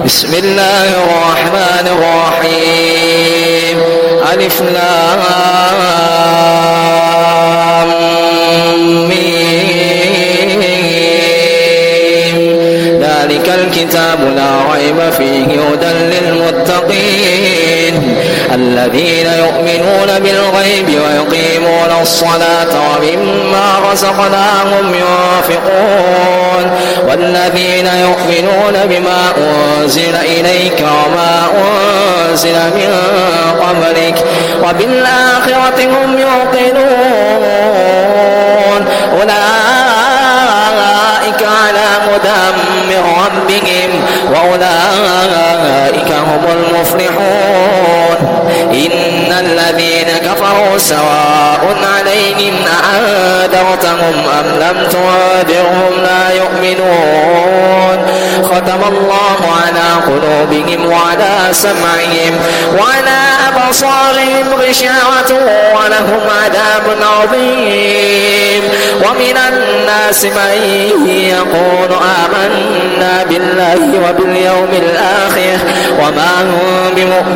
بسم الله الرحمن الرحيم ألف لام ميم ذلك الكتاب لا ريب فيه هدى للمتقين الذين يؤمنون بالغيب ويقيمون الصلاة ومما رزقناهم ينفقون والذين يؤمنون بما أنزل إليك وما أنزل من قبلك وبالآخرة هم يوقنون أولئك على هدى من ربهم وأولئك هم المفلحون إن الذين كفروا سواء عليهم أأنذرتهم أم لم تنذرهم لا يؤمنون ختم الله على قلوبهم وعلى سمعهم وعلى أبصارهم غشاوة ولهم عذاب عظيم ومن الناس من يقول آمنا بالله وباليوم الآخر وما هم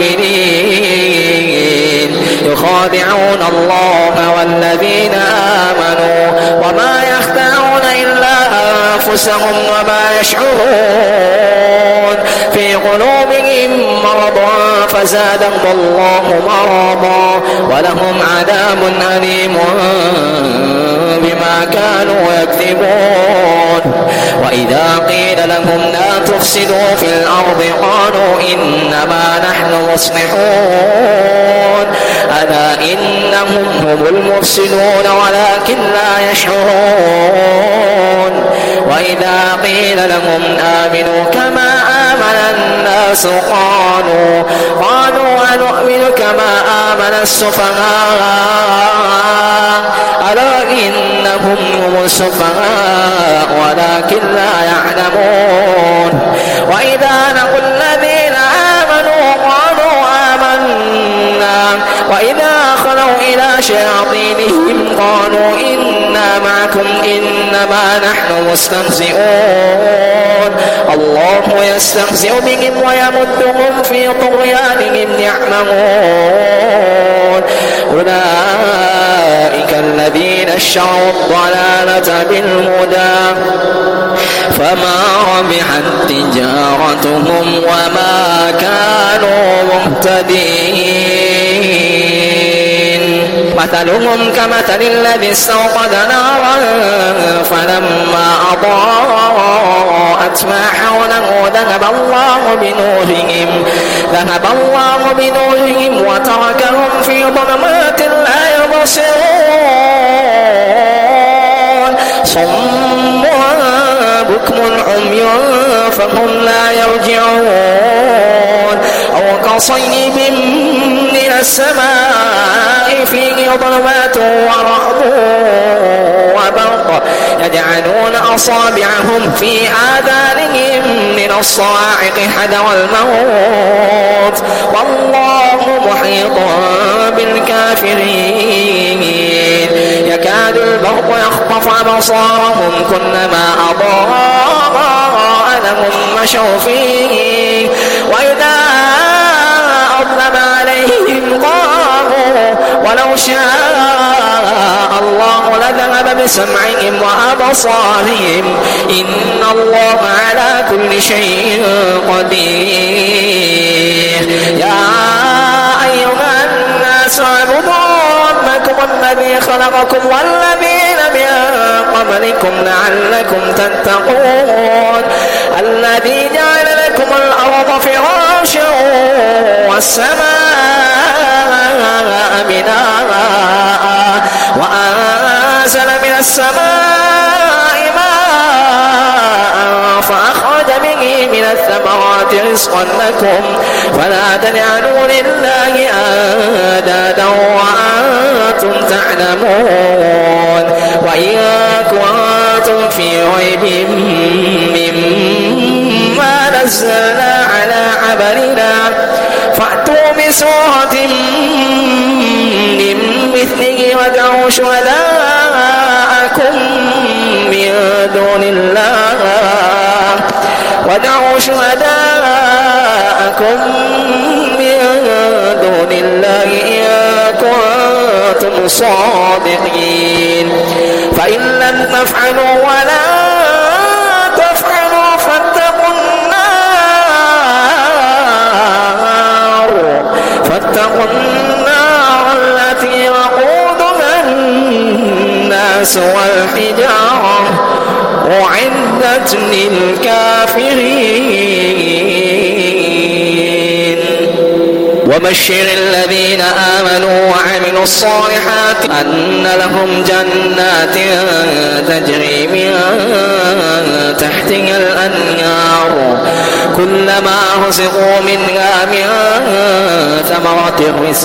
بمؤمنين يخادعون الله والذين آمنوا وما يخدعون إلا أنفسهم وما يشعرون في قلوبهم مرض فزادهم الله مرضا ولهم عذاب أليم بما كانوا يكذبون وإذا قيل لهم لا تفسدوا في الأرض قالوا إنما نحن مصلحون ألا إنهم هم المفسدون ولكن لا يشعرون وإذا قيل لهم آمنوا كما آمن الناس قالوا أنؤمن كما آمن السفهاء ألا إنهم هم السفهاء ولكن لا يعلمون وإذا لقوا الذين آمنوا قالوا آمنا وإذا خلوا إلى شياطينهم قالوا إنا معكم إنما نحن مستهزئون الله يستهزئ بهم ويمدهم في طغيانهم يعمهون أولئك الذين اشتروا الضلالة بالهدى فما ربحت تجارتهم وما كانوا مهتدين مثلهم كمثل الذي استوقد نارا فلما أضاءت ما حوله ذهب الله بنورهم وتركهم في ظلمات لا يبصرون صم بكم عمي فهم لا يرجعون أو كصيب من السماء فيه ظلمات ورعد وبرق يجعلون أصابعهم في آذانهم من الصواعق حذر الموت والله محيط بالكافرين يكاد البرق يخطف أبصارهم كلما أضاء لهم مشوا فيه وإذا أظلم عليهم قاموا ولو شاء الله لذهب بسمعهم وأبصارهم إن الله على كل شيء قدير يا أيها الناس اعبدوا ربكم الذي خلقكم والذين من قبلكم لعلكم تتقون الذي جعل لكم الأرض فراشا والسماء بناء وأنزل من السماء ماء فأخرج به من الثمرات رزقا لكم فلا تجعلوا لله أندادا وأنتم تعلمون وإن كنتم في ريب مما نزلنا على عبدنا فأتوا بسورة من مثله وادعوا شهداءكم من دون الله ودعوا شهداءكم من دون الله إن كنتم صادقين فإن لم تفعلوا ولا تفعلوا فاتقوا النار التي وقودها الناس والحجارة أعدت للكافرين وبشر الذين آمنوا وعملوا الصالحات أن لهم جنات تجري من تحتها الأنهار كلما رزقوا منها من ثمرة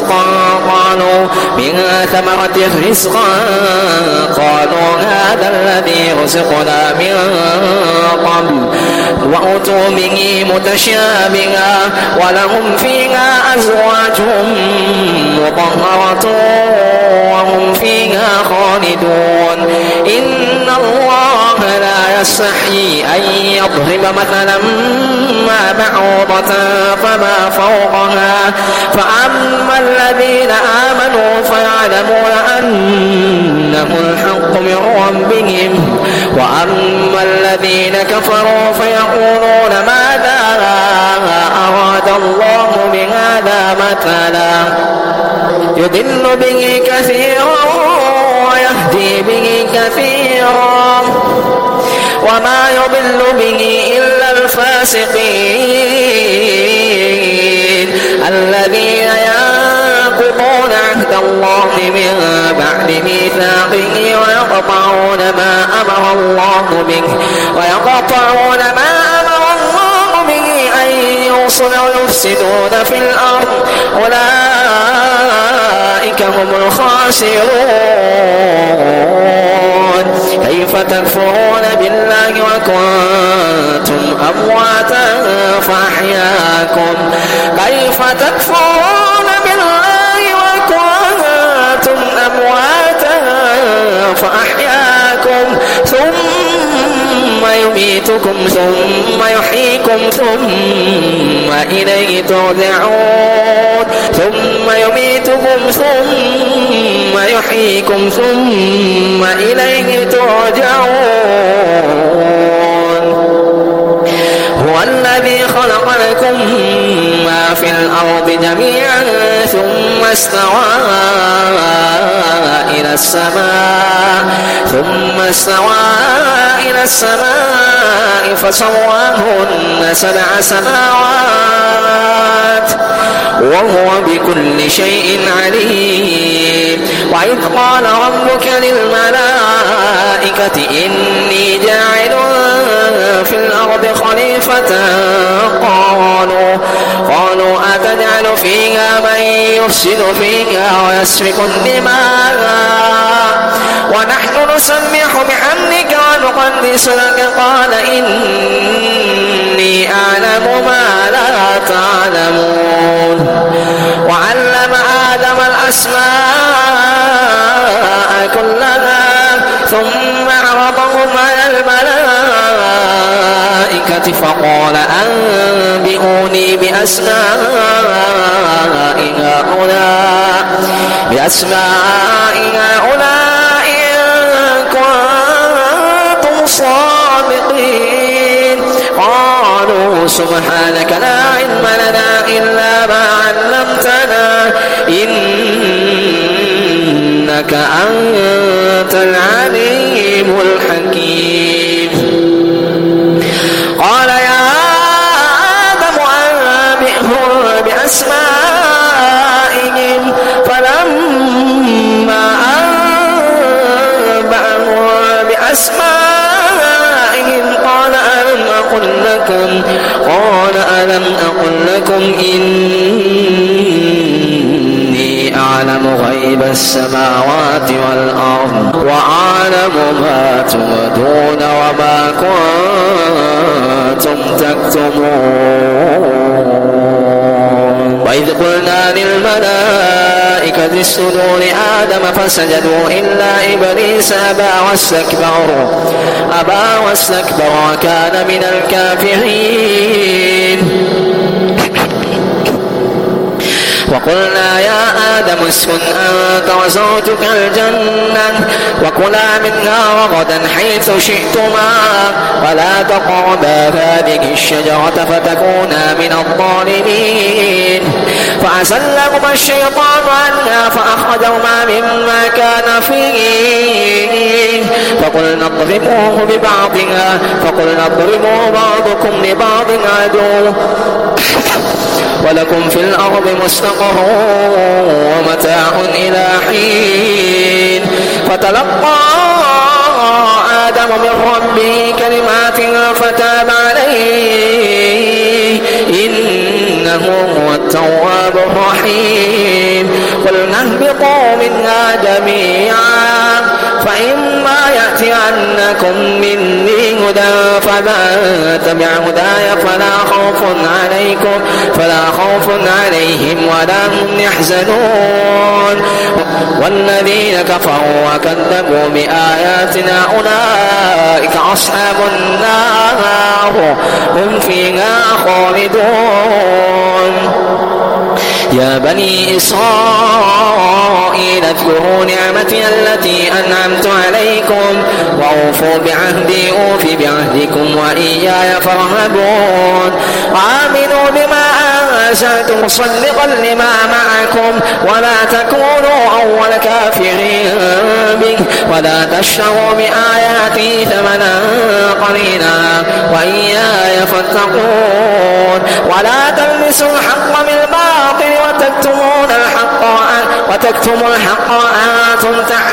رزقا قالوا هذا الذي رزقنا من قبل وأتوا به متشابها ولهم فيها أزواج مطهرة وهم فيها خالدون إن الله لا يستحيي أن يضرب مثلا ما بعوضة فما فوقها فأما الذين آمنوا فيعلمون أنه الحق من ربهم وأما الذين كفروا فيقولون ماذا أراد الله بهذا مثلا يضل به كثيرا ويهدي به كثيرا وما يضل به إلا الفاسقين الذين ينقضون عهد الله من بعد ميثاقه ويقطعون ما أمر الله به أن يوصل ويفسدون في الأرض أولئك هم الخاسرون كيف تكفرون بالله وكنتم أمواتا فأحياكم ثم يميتكم ثم يحييكم ثم إليه ترجعون هو الذي خلق لكم ما في الأرض جميعا ثم استوى إلى السماء فسواهن 7 سماوات وهو بكل شيء عليم وإذ قال ربك للملائكة إني جاعل في الأرض خليفة قالوا أتجعل فيها من يفسد فيها ويسفك الدماء ونحن نسبح بحمدك ونقدس لك قال إني أعلم ما لا تعلمون وعلم آدم الأسماء كلها ثم عرضهم على الملائكة فقال أنبئوني بأسماء هؤلاء إن كنتم صادقين قالوا سبحانك لا علم لنا إلا ما علمتنا إنك أنت العليم الحكيم قال يا آدم أنبئهم بأسمائهم فلما أنبأهم بأسمائهم قال ألم أقل لكم إني أعلم غيب السماوات والأرض وأعلم ما تبدون وما كنتم تكتمون وإذ قلنا للملائكة الملائكة اسجدوا لآدم فسجدوا إلا إبليس أبى واستكبر وكان من الكافرين. وقلنا يا آدم اسكن أنت وزوجك الجنة وكلا منها رغدا حيث شئتما ولا تقربا هذه الشجرة فتكونا من الظالمين. فأزلهما الشيطان عنها فأخرجهما مما كان فيه فقلنا اضربوه بعضكم لبعض عدو ولكم في الأرض مستقر ومتاع إلى حين. فتلقى آدم من ربه كلمات فتاب عليه إنه هو التواب الرحيم. قلنا اهبطوا منها جميعا فإما يأتينكم مني هدى فمن تبع هداي فلا خوف عليهم ولا هم يحزنون. والذين كفروا وكذبوا بآياتنا أولئك أصحاب النار هم فيها خالدون. يا بني إسرائيل اذكروا نعمتي التي أنعمت عليكم وأوفوا بعهدي أوف بعهدكم وإياي فارهبون. آمنوا بما أنزلت مصدقا لما معكم ولا تكونوا أول كافر به ولا تشتروا بآياتي ثمنا قليلا وإياي فاتقون. ولا تلبسوا الحق بالباطل وتكتموا الحق وأنتم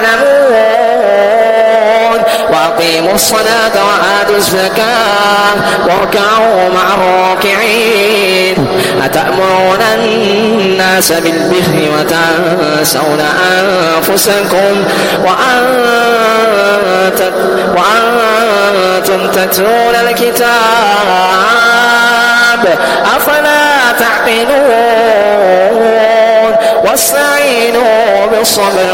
تعلمون. وأقيموا الصلاة وآتوا الزكاة واركعوا مع الراكعين. أتأمرون الناس بالبر وتنسون أنفسكم وأنتم تتلون الكتاب أفلا تعقلون. واستعينوا بالصبر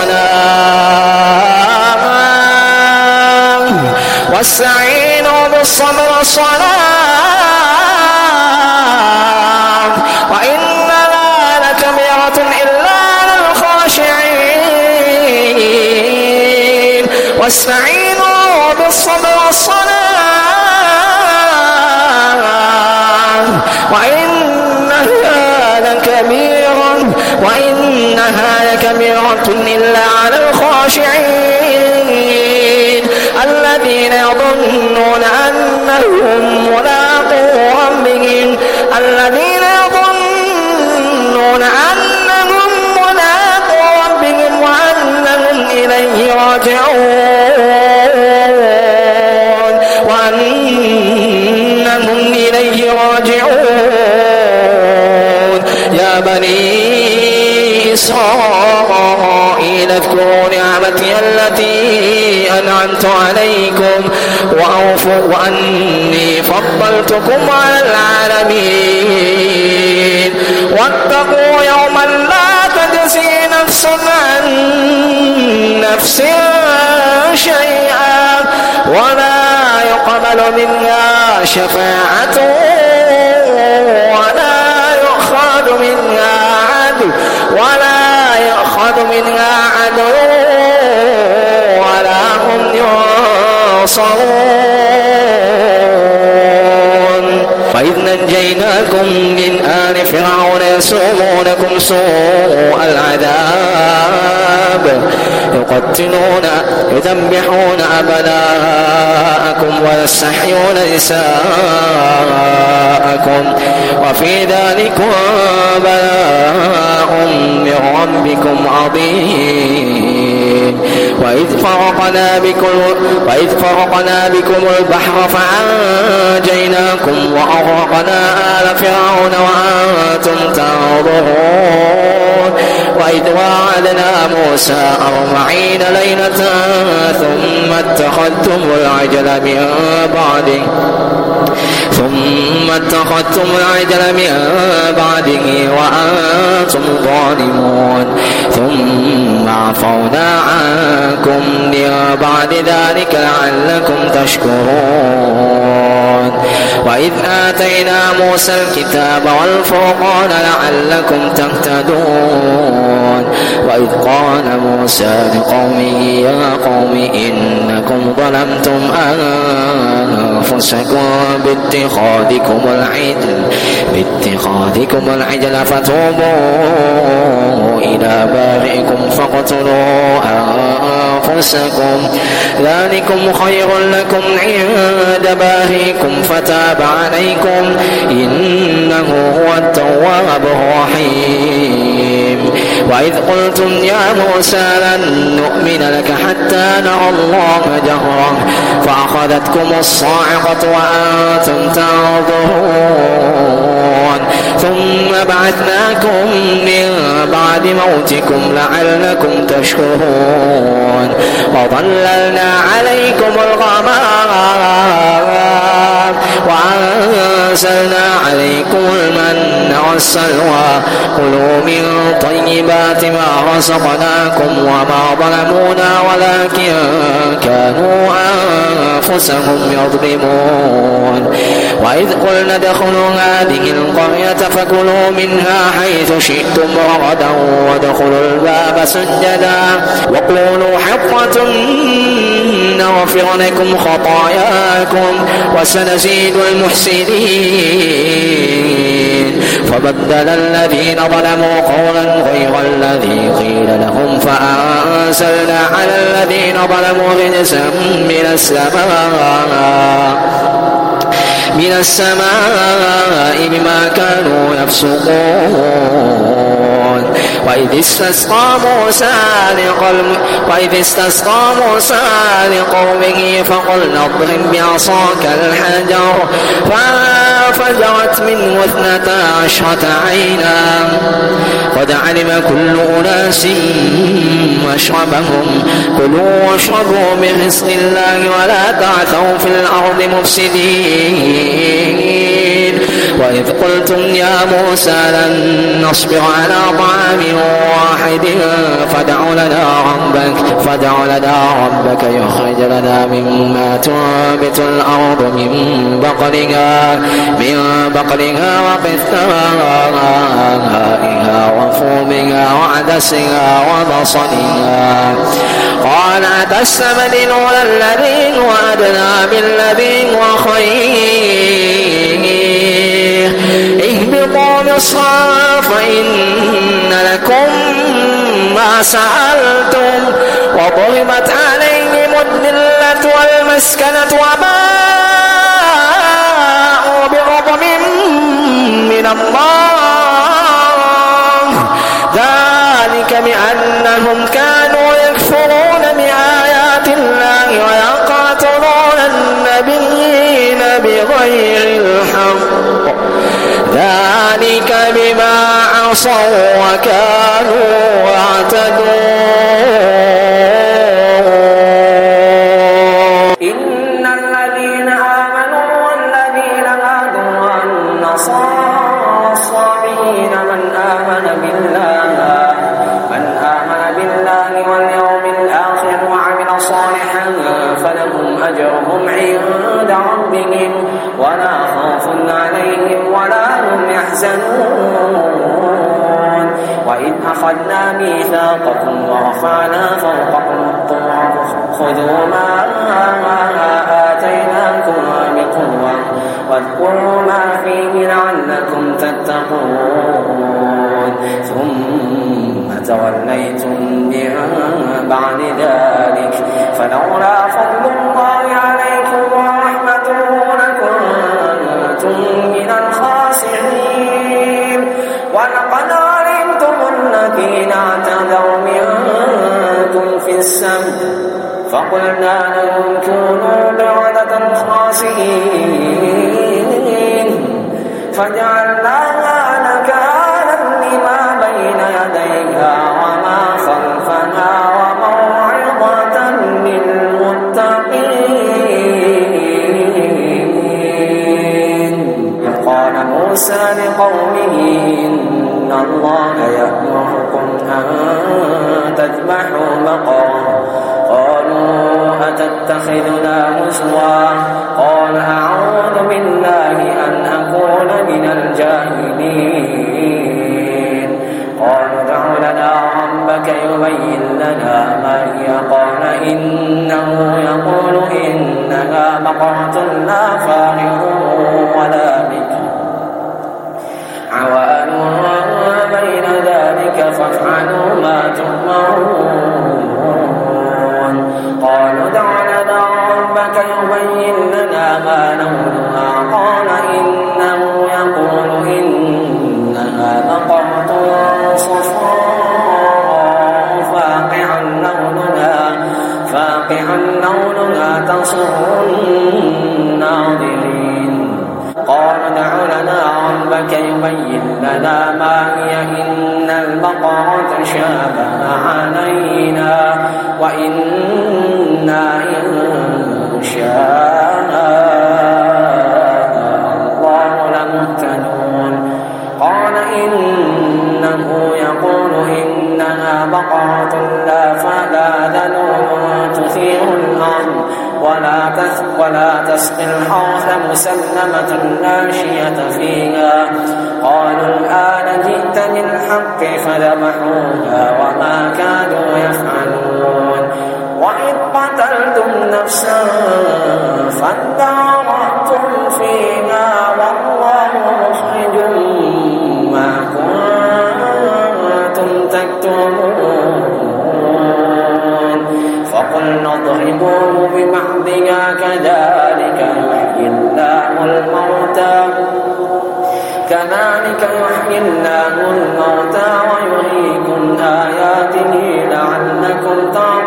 والصلاة وإنها لكبيرة إلا على الخاشعين. واستعينوا بالصبر والصلاة وإنها لكبيرة إلا على الخاشعين الذين يظنون أنهم ملاقو ربهم وأنهم إليه راجعون. يا بني إسرائيل اذكروا نعمتي التي أنعمت عليكم وأني فضلتكم على العالمين. واتقوا يوما لا تجزي نفس عن نفس شيئا ولا يقبل منها شفاعة ولا يؤخذ منها عدل ولا هم ينصرون. وإذ نجيناكم من آل فرعون يسومونكم سوء العذاب يذبحون أبناءكم ويستحيون نساءكم وفي ذلك بلاء من ربكم عظيم. وإذ فرقنا بكم البحر فأنجيناكم وأغرقنا آل فرعون وأنتم تنظرون. وإذ وعدنا موسى 40 ليلة ثم اتخذتم العجل من بعده وأنتم ظالمون ثم عفونا عنكم من بعد ذلك لعلكم تشكرون وإذ آتينا موسى الكتاب والفرقان لعلكم تهتدون وإذ قال موسى لقومه يا قوم إنكم ظلمتم أنفسكم باتخاذكم العجل فتوبوا إلى بارئكم فاقتلوا أنفسكم ذلكم خير لكم عند بارئكم فتاب عليكم إنه هو التواب الرحيم وإذ قلتم يا موسى لن نؤمن لك حتى نرى الله جهرا فأخذتكم الصاعقة وأنتم تنظرون ثم بعثناكم من بعد موتكم لعلكم تشكرون وظللنا عليكم الغمام وأنزلنا عليكم المن والسلوى كلوا من طيبات ما رزقناكم وما ظلمونا ولكن كانوا أنفسهم يظلمون وإذ قلنا ادخلوا هذه القرية فكلوا منها حيث شئتم رغدا وادخلوا الباب سجدا وقولوا حطة نغفر لكم خطاياكم وسنزيد المحسنين فبدل الذين ظلموا قولا غير الذي قيل لهم فأنزلنا على الذين ظلموا رجزا من السماء بما كانوا يفسقون وإذ استسقى موسى لقومه فقلنا اضرب بعصاك الحجر فانفجرت منه 12 عينا قد علم كل أناس مشربهم كلوا واشربوا من رزق الله ولا تعثوا في الأرض مفسدين وإذ قلتم يا موسى لن نصبر على طعام واحد فادع لنا ربك يخرج لنا مما تنبت الأرض من بقلها وقثائها وفومها وعدسها وبصلها قال أتستبدلون الذي هو أدنى بالذي هو خير اهبطوا مصرا فإن لكم ما سألتم وضربت عليهم الذلة والمسكنة وباءوا بغضب من الله ذلك بأنهم كانوا يكفرون بآيات الله ويقاتلون النبيين بغير الحق ذلك بما عصوا وكانوا يعتدون إن الذين آمنوا والذين هادوا والنصارى والصابئين من آمن بالله واليوم الآخر وعمل صالحا فلهم أجرهم عند ربهم ولا خوف عليهم ولا هم يحزنون وإذ أخذنا ميثاقكم ورفعنا فوقكم الطور خذوا ما آتيناكم بقوة واذكروا ما فيه لعلكم تتقون ثم توليتم من بعد ذلك فلولا فضل الله عليكم ورحمته لكنتم من الخاسرين ولقد علمتم الذين اعتدوا منكم في السبت فقلنا لهم كونوا قردة خاسئين فجعلناها نكالا لما بين يديها موسى لقومه إن الله يأمركم أن تذبحوا بقرة قالوا أتتخذنا هزوا قال أعوذ بالله أن أكون من الجاهلين قالوا ادع لنا ربك يبين لنا ما هي قال إنه يقول إنها بقرة لا فارغ ولا بكر عوان بين ذلك فافعلوا ما تؤمرون قالوا ادع لنا ربك يبين لنا ما لونها قال إنه يقول إنها بقرة صفراء فاقع لونها تسر الناظرين قالوا ادع لنا ربك يبين لنا ما هي إن البقرة شابه علينا وإنا إن شاء الله لمهتدون قال إنه يقول إنها بقرة لا ذلول تثير الأرض ولا تسقي الحرث مسلمة لا شية فيها قالوا الآن جئت بالحق فذبحوها وما كانوا يفعلون وإذ قتلتم نفسا فادارأتم فيها والله مخرج ما كنتم تكتمون فقلنا اضربوه ببعضها كذلك يحيي الله الموتى ويريكم آياته لعلكم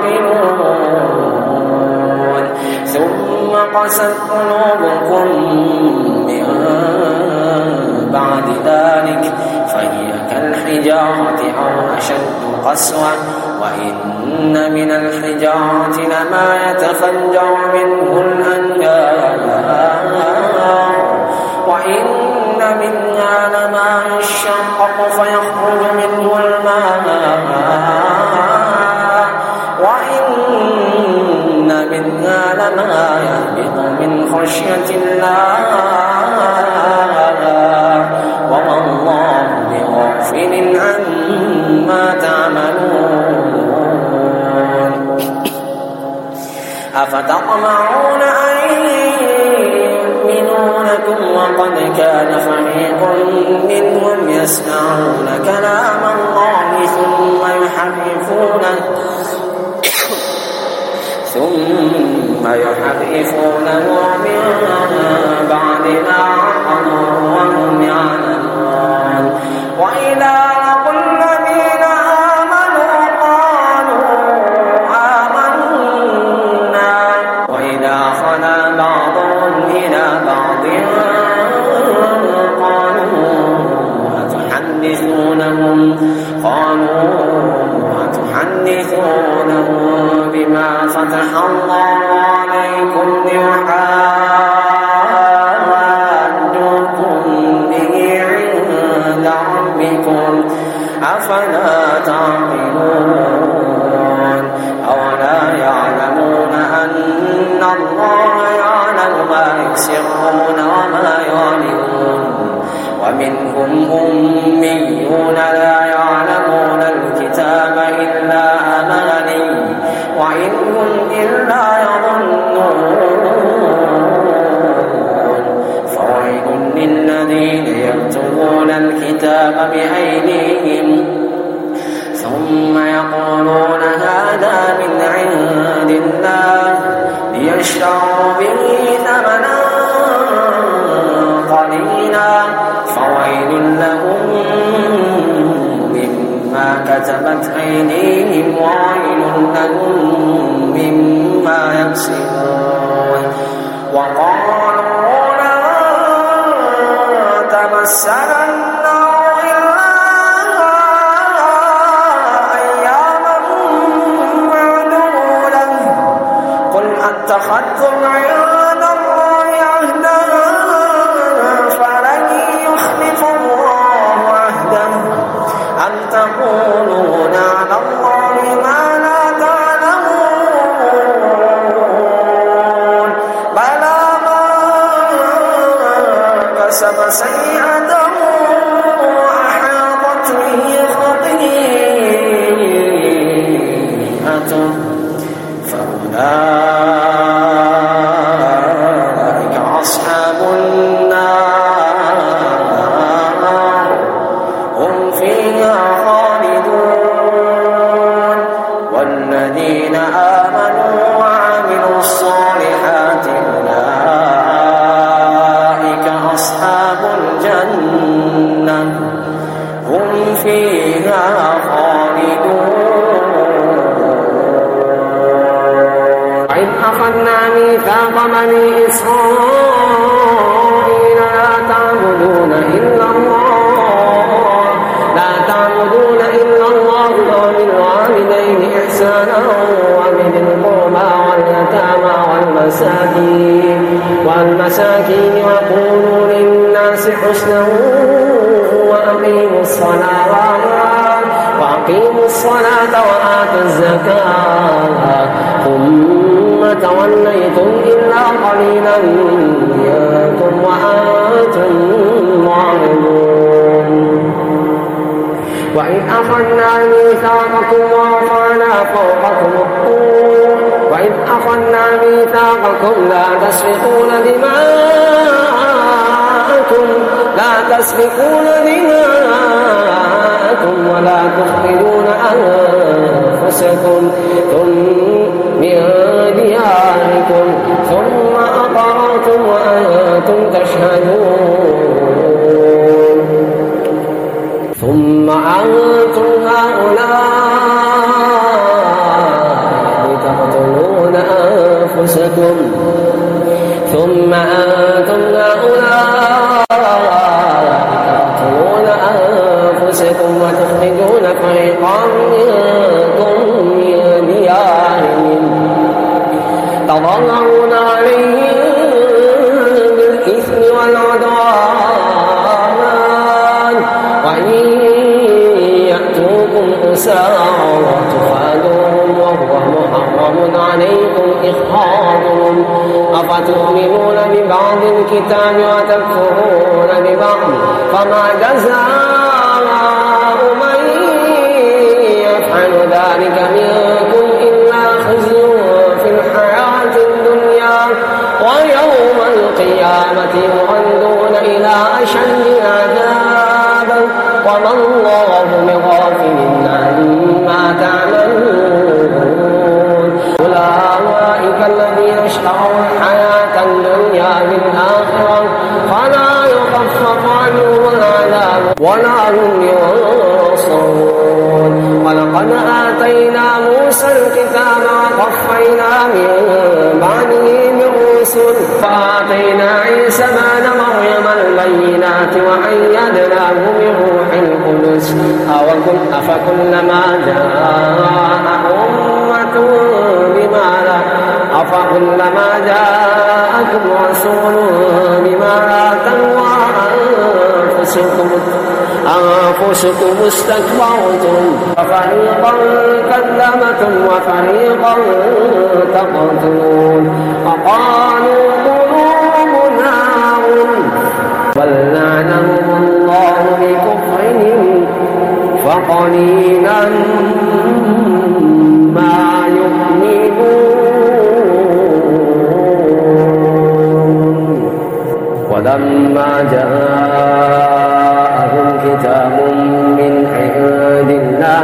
تعقلون ثم قست قلوبكم من بعد ذلك فهي كالحجارة أو أشد قسوة وإن من الحجارة لما يتفجر منه الأنهار وإن منها لما يشقق فيخرج منه الماء وإن منها لما يهبط من خشية الله وما الله بغافل عما تعملون أفتطمعون أن يؤمنوا لكم وقد كان فريق منهم يسمعون كلام الله ثم يحرفونه من بعد ما عقلوه وهم يعلمون وإذا لقوا الذين آمنوا قالوا آمنا وإذا خلا بعضهم إلى بعض أتحدثونهم بما فتح الله عليكم ليحاجوكم به عند ربكم أفلا تعقلون أولا يعلمون أن الله يعلم ما يسرون وما يعلنون ومنهم أميون لا يعلمون الكتاب إلا أماني وإن هم إلا يظنون فويل للذين يكتبون الكتاب بأيديهم ثم يقولون هذا من عند الله ليشتروا به ثمنا قليلا فويل لهم مما كتبت أيديهم وويل لهم مما يكسبون وقالوا لا تمسنا النار إلا أياما معدودة قل أتخذتم عند الله عهدا فلن تقولون على الله ما لا تعلمون بلى من كسب سيئة أحاطت به خطيئته فأولئك أصحاب النار هم فيها خالدون والذين آمنوا وعملوا الصالحات أولئك أصحاب الجنة هم فيها خالدون وإذ أخذنا ميثاق بني إسرائيل لا تعبدون إلا الله وبالوالدين إحسانا وبذي القربى واليتامى والمساكين وقولوا للناس حسنا وأقيموا الصلاة وآتوا الزكاة ثم توليتم إلا قليلا منكم وأنتم معرضون وإذ أخذنا ميثاقكم ورفعنا فوقكم الطور وإذ أخذنا ميثاقكم لا تسفكون دماءكم ولا تخرجون أنفسكم من دياركم ثم أقررتم وأنتم تشهدون ثم أنتم هؤلاء تقتلون أنفسكم وتخرجون فريقا منكم من ديارهم تظاهرون عليهم بالإثم والعدوان وإن يأتوكم أسارى تخادوهم وهو محرم عليكم إخراجهم أفتؤمنون ببعض الكتاب وتكفرون ببعض فما جزاء من يفعل ذلك منكم إلا خزي في الحياة الدنيا ويوم القيامة يردون إلى أشد العذاب وما الله بغافل عما تعملون أولئك الذين اشتروا الحياة الدنيا بالآخرة فلا يخفف عنهم العذاب ولا هم ينصرون ولقد آتينا موسى الكتاب وقفينا من بعده بالرسل فآتينا عيسى ابن مريم البينات وأيدناه بروح القدس أفكلما جاءكم رسول بما لا تهوى أنفسكم استكبرتم ففريقا كذبتم وفريقا تقتلون وقالوا قلوبنا بل لعنهم الله بكفرهم فقليلا ما يؤمنون ولما جاءهم كتاب من عند الله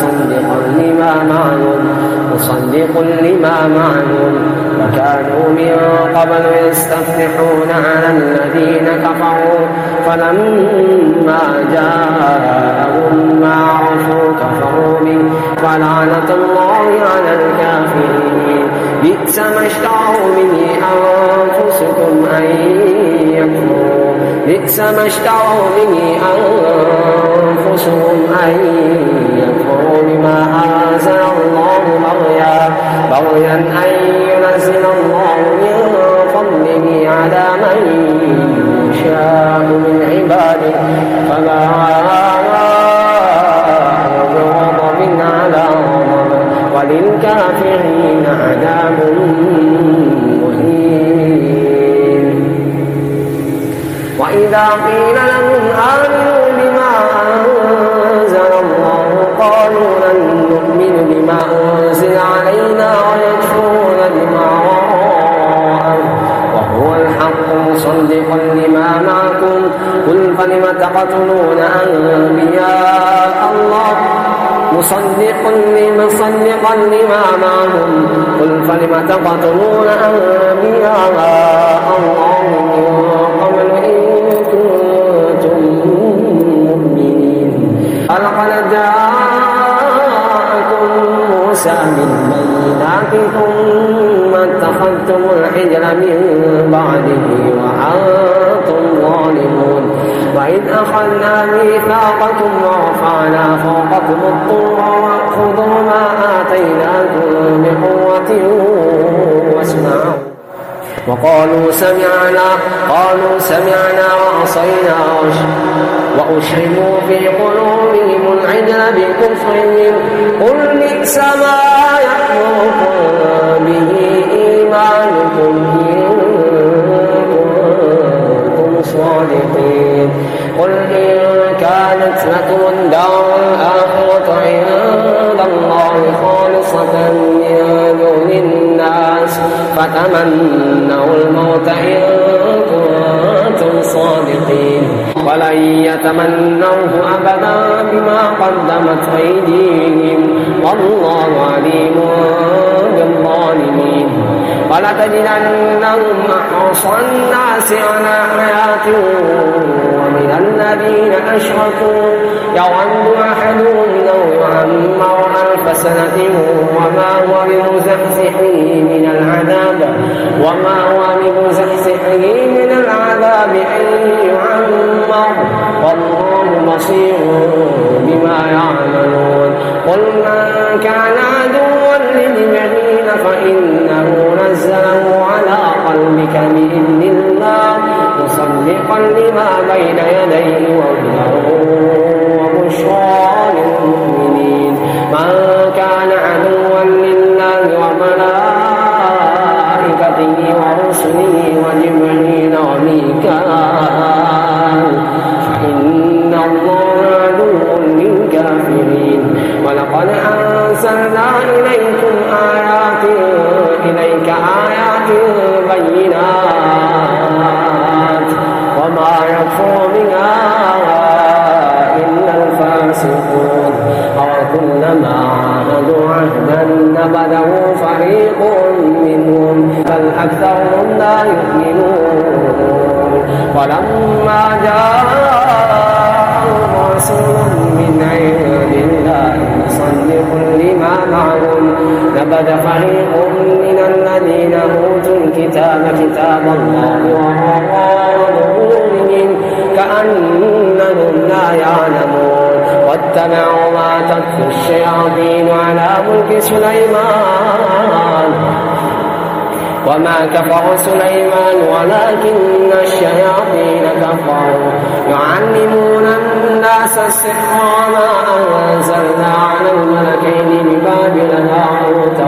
مصدق لما معهم وكانوا من قبل يستفتحون على الذين كفروا فلما جاءهم ما عرفوا كفروا به فلعنة الله على الكافرين بئس ما اشتروا به أنفسهم أن يكفروا بما أنزل الله بغيا أن ينزل الله من فضله على من يشاء من عباده فما وإذا قيل لهم آمنوا بما أنزل الله قالوا لن نؤمن بما أنزل علينا ويكفرون بما وراءه وهو الحق مصدقا لما معكم قل فلم تقتلون أنبياء الله مصدقا لما معهم قل فلم تقتلون أنبياء الله من قبل إن كنتم مؤمنين لقد جاءكم موسى بالبينات ثم اتخذتم العجل من بعده وأنتم ظالمون وإذ أخذنا ميثاقكم ورفعنا فوقكم الطور وخذوا ما آتيناكم بقوة واسمعوا وقالوا سمعنا وعصينا وأشربوا في قلوبهم العجل بكفرهم قل بئس ما يأمركم به إيمانكم إن كنتم صادقين قل إن كانت لكم الدار الآخرة عند الله خالصة من دون الناس فتمنوا الموت إن كنتم صادقين ولن يتمنوه أبدا بما قدمت أيديهم والله عليم بالظالمين ولتجدنهم أحرص الناس على حياة ومن الذين أشركوا يود أحدهم لو يعمر 1000 سنة وما هو بمزحزحه من العذاب أن يعمر والله بصير بما يعملون قل من كان عدوا لجبريل فإنه نزله على قلبك بإذن الله مصدقا لما بين يديه وهدى وبشرى للمؤمنين من كان عدوا لله وملائكته ورسله وجبريل وميكال فإن الله عدو للكافرين ولقد أنزلنا إليك آيات بينات وما يكفر بها إلا الفاسقون أوكلما عاهدوا عهدا نبذه فريق منهم بل أكثرهم لا يؤمنون ولما جاءهم رسول من عند الله مصدق لما معهم نبذ فريق من الذين أوتوا الكتاب كتاب الله وراء ظهورهم كأنهم لا يعلمون واتبعوا ما تتلو الشياطين على ملك سليمان وما كفر سليمان ولكن الشياطين كفروا يعلمون الناس السحر وما أنزلنا على الملكين ببابل هاروت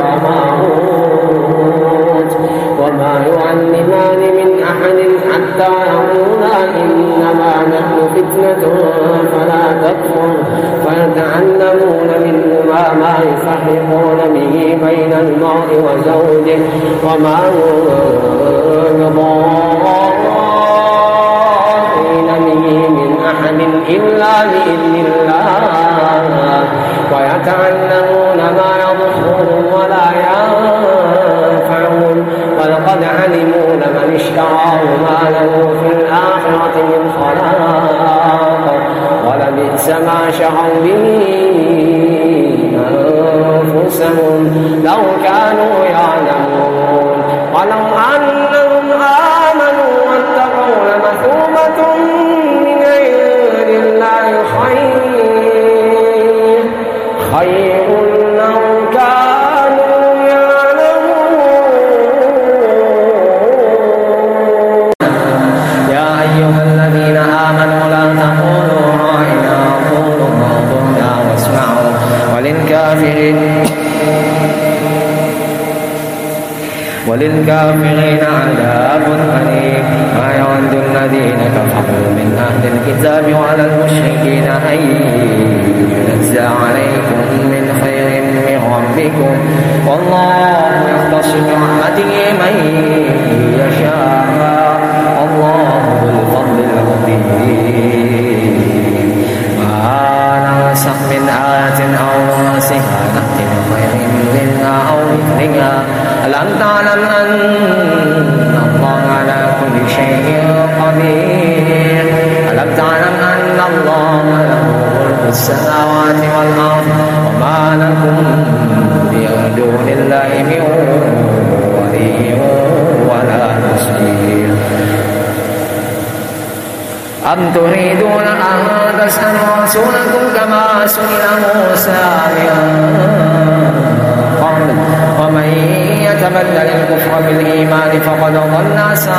وماروت وما يعلمان من أحد حتى يقولا إنما نحن فتنة فلا تكفر فيتعلمون منهما ما يفرقون به بين المرء وزوجه وما هم بضارين به من أحد إلا بإذن الله ويتعلمون ما يضرهم ولا ينفعهم ولقد علموا لمن اشتراه ما له في الآخرة من خلاق ولبئس ما شروا به أنفسهم لو كانوا يعلمون ولو أنهم آمنوا واتقوا لمثوبة من عند الله خير لو كانوا يعلمون يا أيها الذين آمنوا لا تقولوا راعنا وقولوا انظرنا واسمعوا وللكافرين عذاب أليم ما يود الذين كفروا من أهل الكتاب وعلى المشركين أن ينزل عليكم من خير من ربكم والله يختص برحمته من يشاء والله ذو الفضل العظيم ما ننسخ من آية أو ننسها نأتي بخير منها أو مثلها ألم تعلم أن الله على كل شيء قدير ألم تعلم أن الله له ملك السماوات والأرض وما لكم من دون الله من ولي ولا نصير أم تريدون أن تسألوا رسولكم كما سئل موسى من قبل ومن يتبدل الكفر بالإيمان فقد ضل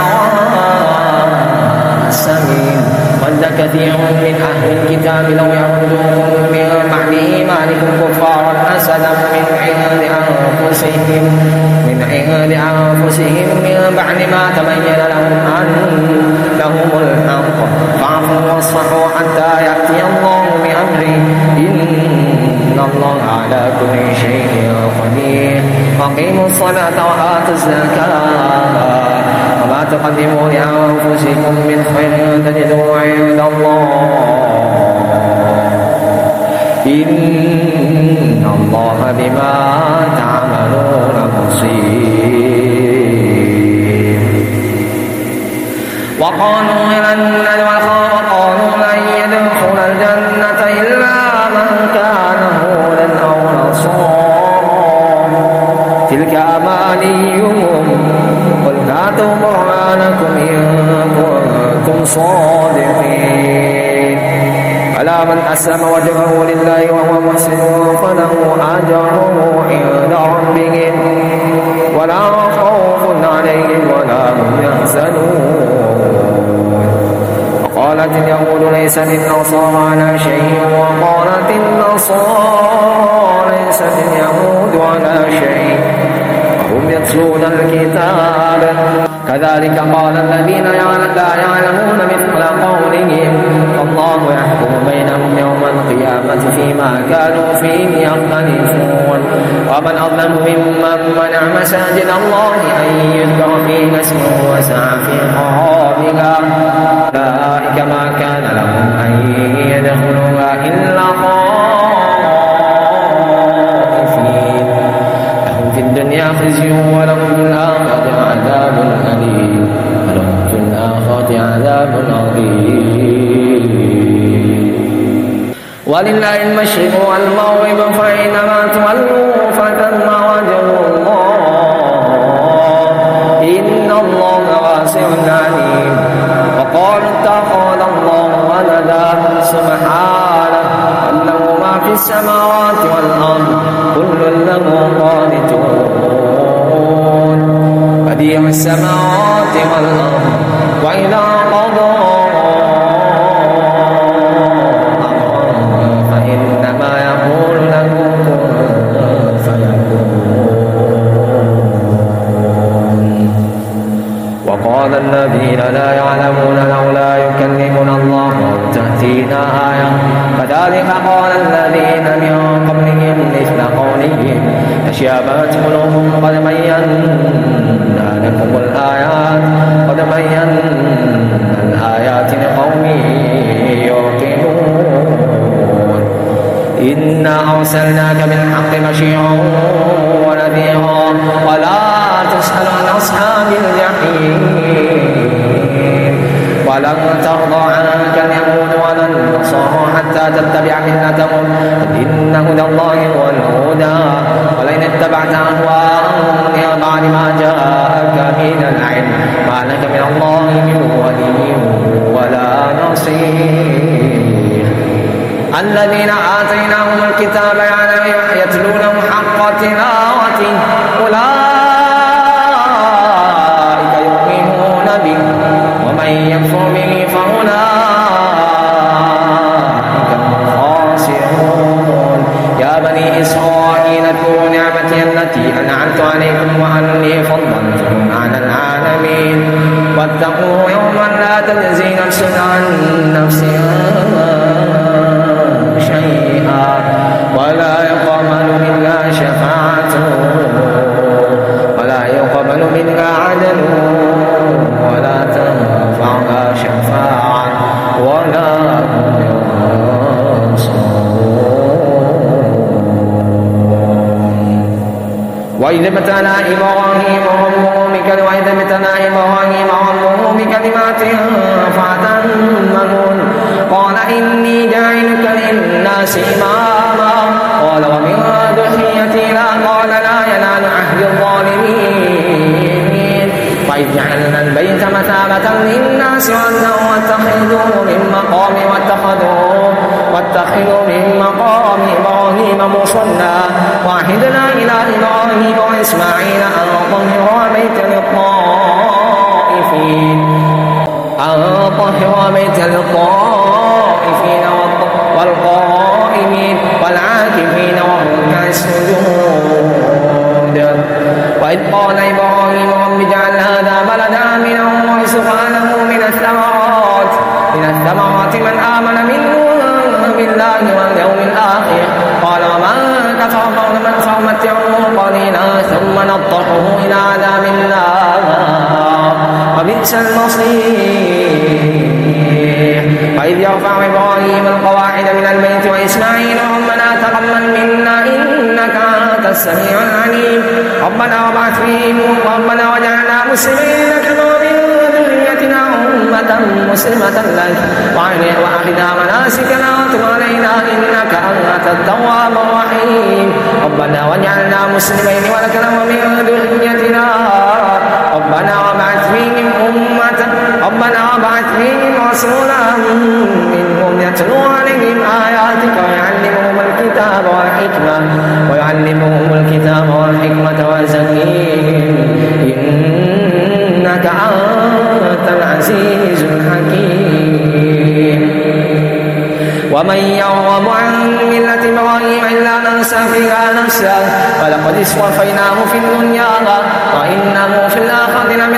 سواء السبيل ود كثير من أهل الكتاب لو يردوكم من بعد إيمانكم كفارا حسدا من عند أنفسهم من بعد ما تبين لهم أنهم الحق فاعفوا واصفحوا حتى يأتي الله بأمره إن الله على كل شيء قدير أقيموا الصلاة وآتوا الزكاة وما تقدموا لأنفسكم من خير تجدوه عند الله إن الله بما تعملون بصير وقالوا لن يدخل الجنة إلا من كان هودا أو نصارى تلك أمانيهم قل هاتوا برهانكم إن كنتم صادقين ألا من أسلم وجهه لله وهو محسن فله أجره عند ربهم ولا خوف عليهم ولا هم يحزنون وقالت اليهود ليست النصارى على شيء وقالت النصارى ليست اليهود على شيء وهم يتلون الكتاب كذلك قال الذين لا يعلمون مثل قولهم فالله يحكم بينهم يوم القيامة فيما كانوا فيه يختلفون ومن أظلم ممن منع مساجد الله أن يذكر فيه اسمه وسعى في خرابها أولئك ما كان لهم أن يدخلوها إلا خائفين لهم في الدنيا خزي ولهم في الآخرة عذاب أليم ولهم في الآخرة عذاب عظيم ولله المشرق والمغرب فأينما تولوا فثم وجه الله إن الله واسع عليم وقالوا اتخذ الله ولدا سبحانه له ما في السماوات والأرض كل له قانتون بديع السماوات والأرض وإذا قضى فإنما يقول له كن فيكون وقال الذين لا يعلمون لولا يكلمنا الله أو تأتينا آية كذلك قال الذين من قبلهم مثل قولهم تشابهت قلوبهم قد بينا لكم الآيات لقوم يوقنون إنا أرسلناك بالحق بشيرا ونذيرا ولا تسأل عن أصحاب الجحيم ولن ترضى عنك اليهود ولا النصارى حتى تتبع ملتهم إن هدى الله هو الهدى ولئن اتبعت أهواءهم من بعد ما جاءك من العلم ما لك من الله من ولي ولا نصير الذين آتيناهم الكتاب يتلونه حق تلاوته أولئك يؤمنون به ومن يكفر به فأولئك هم الخاسرون يا بني إسرائيل اذكروا نعمتي التي أنعمت عليكم وأني فضلتكم على العالمين واتقوا يوما لا تجزي نفس عن نفس وإذ ابتلى إبراهيم ربه بكلمات فأتمهن قال إني جاعلك للناس إماما قال ومن ذريتي قال لا ينال عهد الظالمين وإذ جعلنا البيت مثابة للناس وأمنا واتخذوا من مقام إبراهيم مصلى وعهدنا إلى إبراهيم وإسماعيل أن طهرا بيت للطائفين والقائمين والعاكفين والركع السجود وإذ قال إبراهيم رب اجعل هذا بلدا آمنا وارزق أهله من الثمرات من آمن منهم بالله واليوم الآخر قال ومن كفر فأمتعه قليلا ثم نضطره إلى عذاب النار وبئس المصير وإذ يرفع إبراهيم القواعد من البيت وإسماعيل ربنا تقبل منا إنك أنت السميع العليم ربنا وابعث فيهم ربنا وجعلنا مسلمين لك ومن ذريتنا أمة مسلمة لك وأرنا مناسكنا وتب علينا إنك أنت التواب الرحيم ربنا وجعلنا مسلمين ولك ومن ذريتنا ربنا وابعث فيهم رسولا منهم يتلو عليهم آياتك ويعلمهم الكتاب والحكمة ويزكيهم إنك أنت العزيز الحكيم ومن يرغب عن ملة إبراهيم إلا من سفه نفسه ولقد اصطفيناه في الدنيا وإنه في الآخرة لمن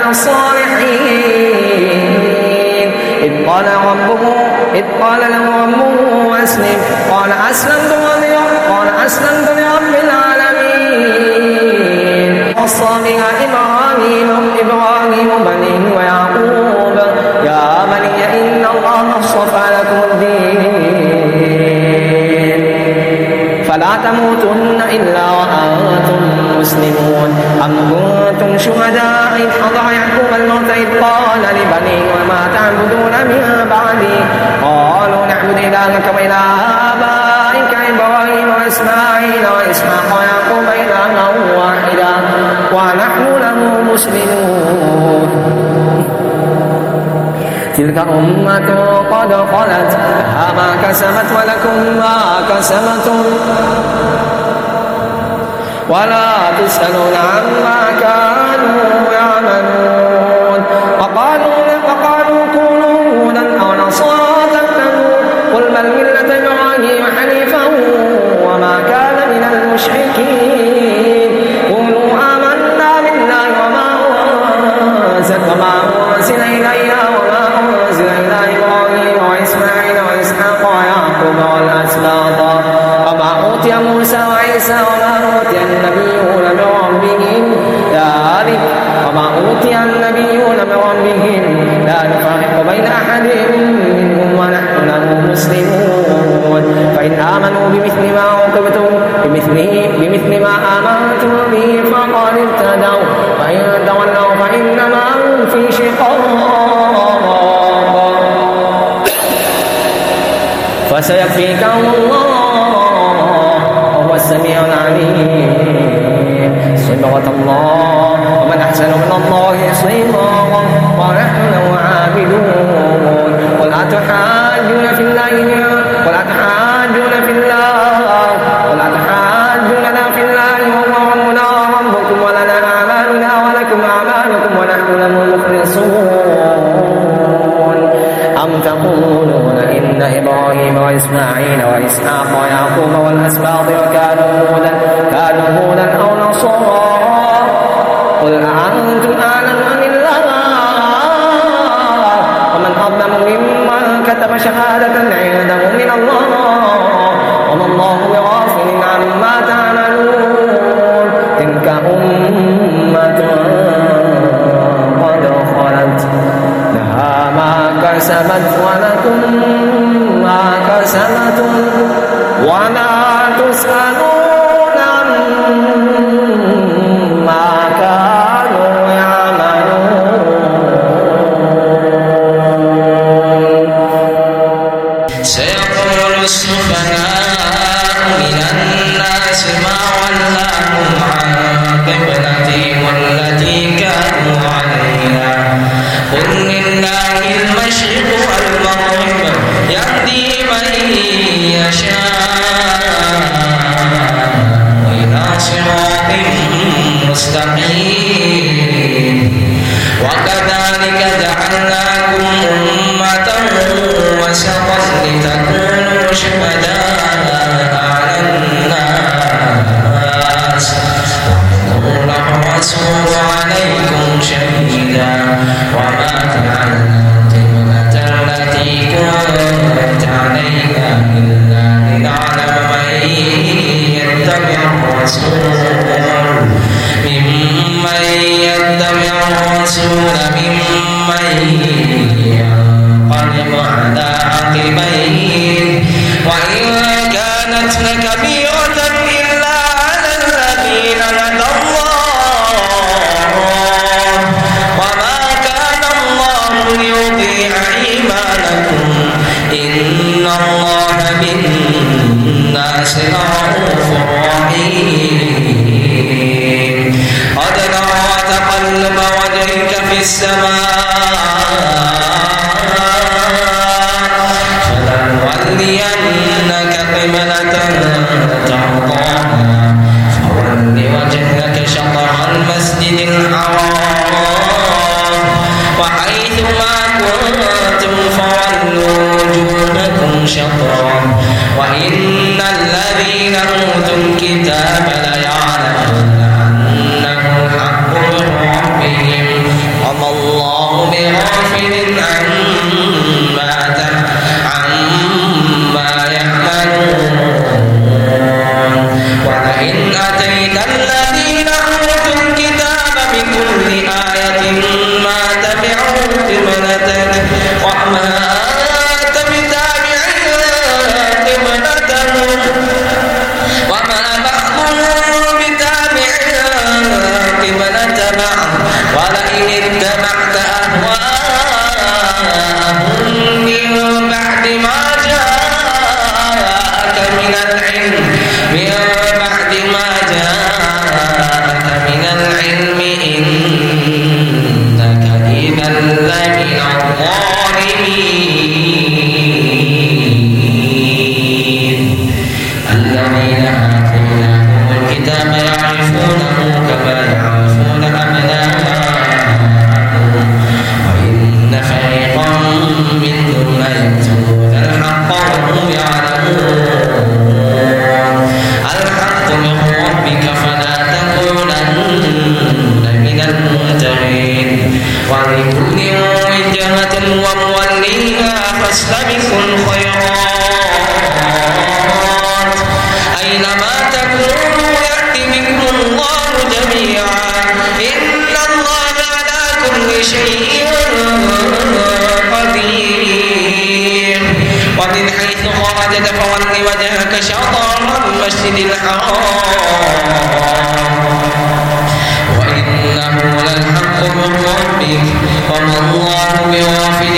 الصالحين إذ قال له ربه أسلم قال أسلمت لرب العالمين وصى بها إبراهيم بنيه ويعقوب يا بني إن الله اصطفى لكم الدين فلا تموتن إلا وأنتم مسلمون أم كنتم شهداء إذ حضر يعقوب الموت إذ قال لبنيه وما تعبدون من بعدي قالوا نعبد إلهك وإله آبائك إبراهيم وإسماعيل وإسحاق ويعقوب إلها واحدا ونحن له مسلمون تلك أمة قد خلت لها ما كسبت ولكم ما كسبتم ولا تسألون عما كانوا يعملون وقالوا كونوا هودا أو نصارى تهتدوا قل بل ملة إبراهيم حنيفا وما كان من المشركين قولوا آمنا بالله وما أنزل إلينا وما أنزل إلى إبراهيم وإسماعيل وإسحاق ويعقوب والأسباط وما أوتي موسى وعيسى وما أوتي النبيون من ربهم لا نفرق بين أحد منهم ونحن له مسلمون فإن آمنوا بمثل ما آمنتم به فقد اهتدوا وإن تولوا فإنما هم في شقاق فسيكفيكهم الله وهو السميع العليم صبغة الله ومن أحسن من الله صبغة ونحن له عابدون قل أتحاجون في الله وهو ربنا وربكم ولنا أعمالنا ولكم أعمالكم ونحن له مخلصون أم تقولون إن إبراهيم وإسماعيل وإسحاق ويعقوب والأسباط كانوا هودا أو نصارى قل أأنتم أعلم أم الله ومن أظلم ممن كتب شهادة عنده من الله وما الله بغافل عما تعملون تلك أمة قد خلت لها ما كسبت ولكم ويقول السفهاء من الناس ما ولاهم عن قبلتهم التي كانوا عليها قل لله المشرق والمغرب يهدي من يشاء إلى صراط مستقيم وكذلك جعلناكم أمة وسطا لتكونوا شهداء على الناس ويكون الرسول عليكم شهيدا وما جعلنا القبلة التي كنت عليها إلا لنعلم من يتبع الرسول ممن ينقلب على عقبيه وإن كانت لكبيرة إلا على الذين هدى الله وما كان الله ليضيع إيمانكم إن الله بالناس لرءوف رحيم قد نرى تقلب وجهك في السماء فلنولينك قبلة ترضاها فول وجهك شطر المسجد الحرام وحيث ما كنتم فولوا وجوهكم شطرا وإن الذين أوتوا الكتاب ليعلمون أنه الحق من ربهم وما الله بغافل عما يعملون ولئن أتيت الذين أوتوا الكتاب بكل آية ما تبعوا قبلتك وما أنت بتابع قبلتهم وما بعضهم بتابع قبلة بعض ولئن اتبعت أهواءهم من بعد ما جاءك من العلم إنك إذا لمن الظالمين الذين آتيناهم الكتاب يعرفونه كما يعرفون أبناءهم وإن فريقا منهم ليكتمون الحق وهم يعلمون الحق من ربك فلا تكونن من الممترين ولكل وجهة وموليها فاستبقوا الخيرات أينما تكونوا يأتي بكم الله جميعا إن الله على كل شيء قدير ومن حيث خرجت فول وجهك شطر المسجد الحرام وإنه للحق من ربك وما الله بغافل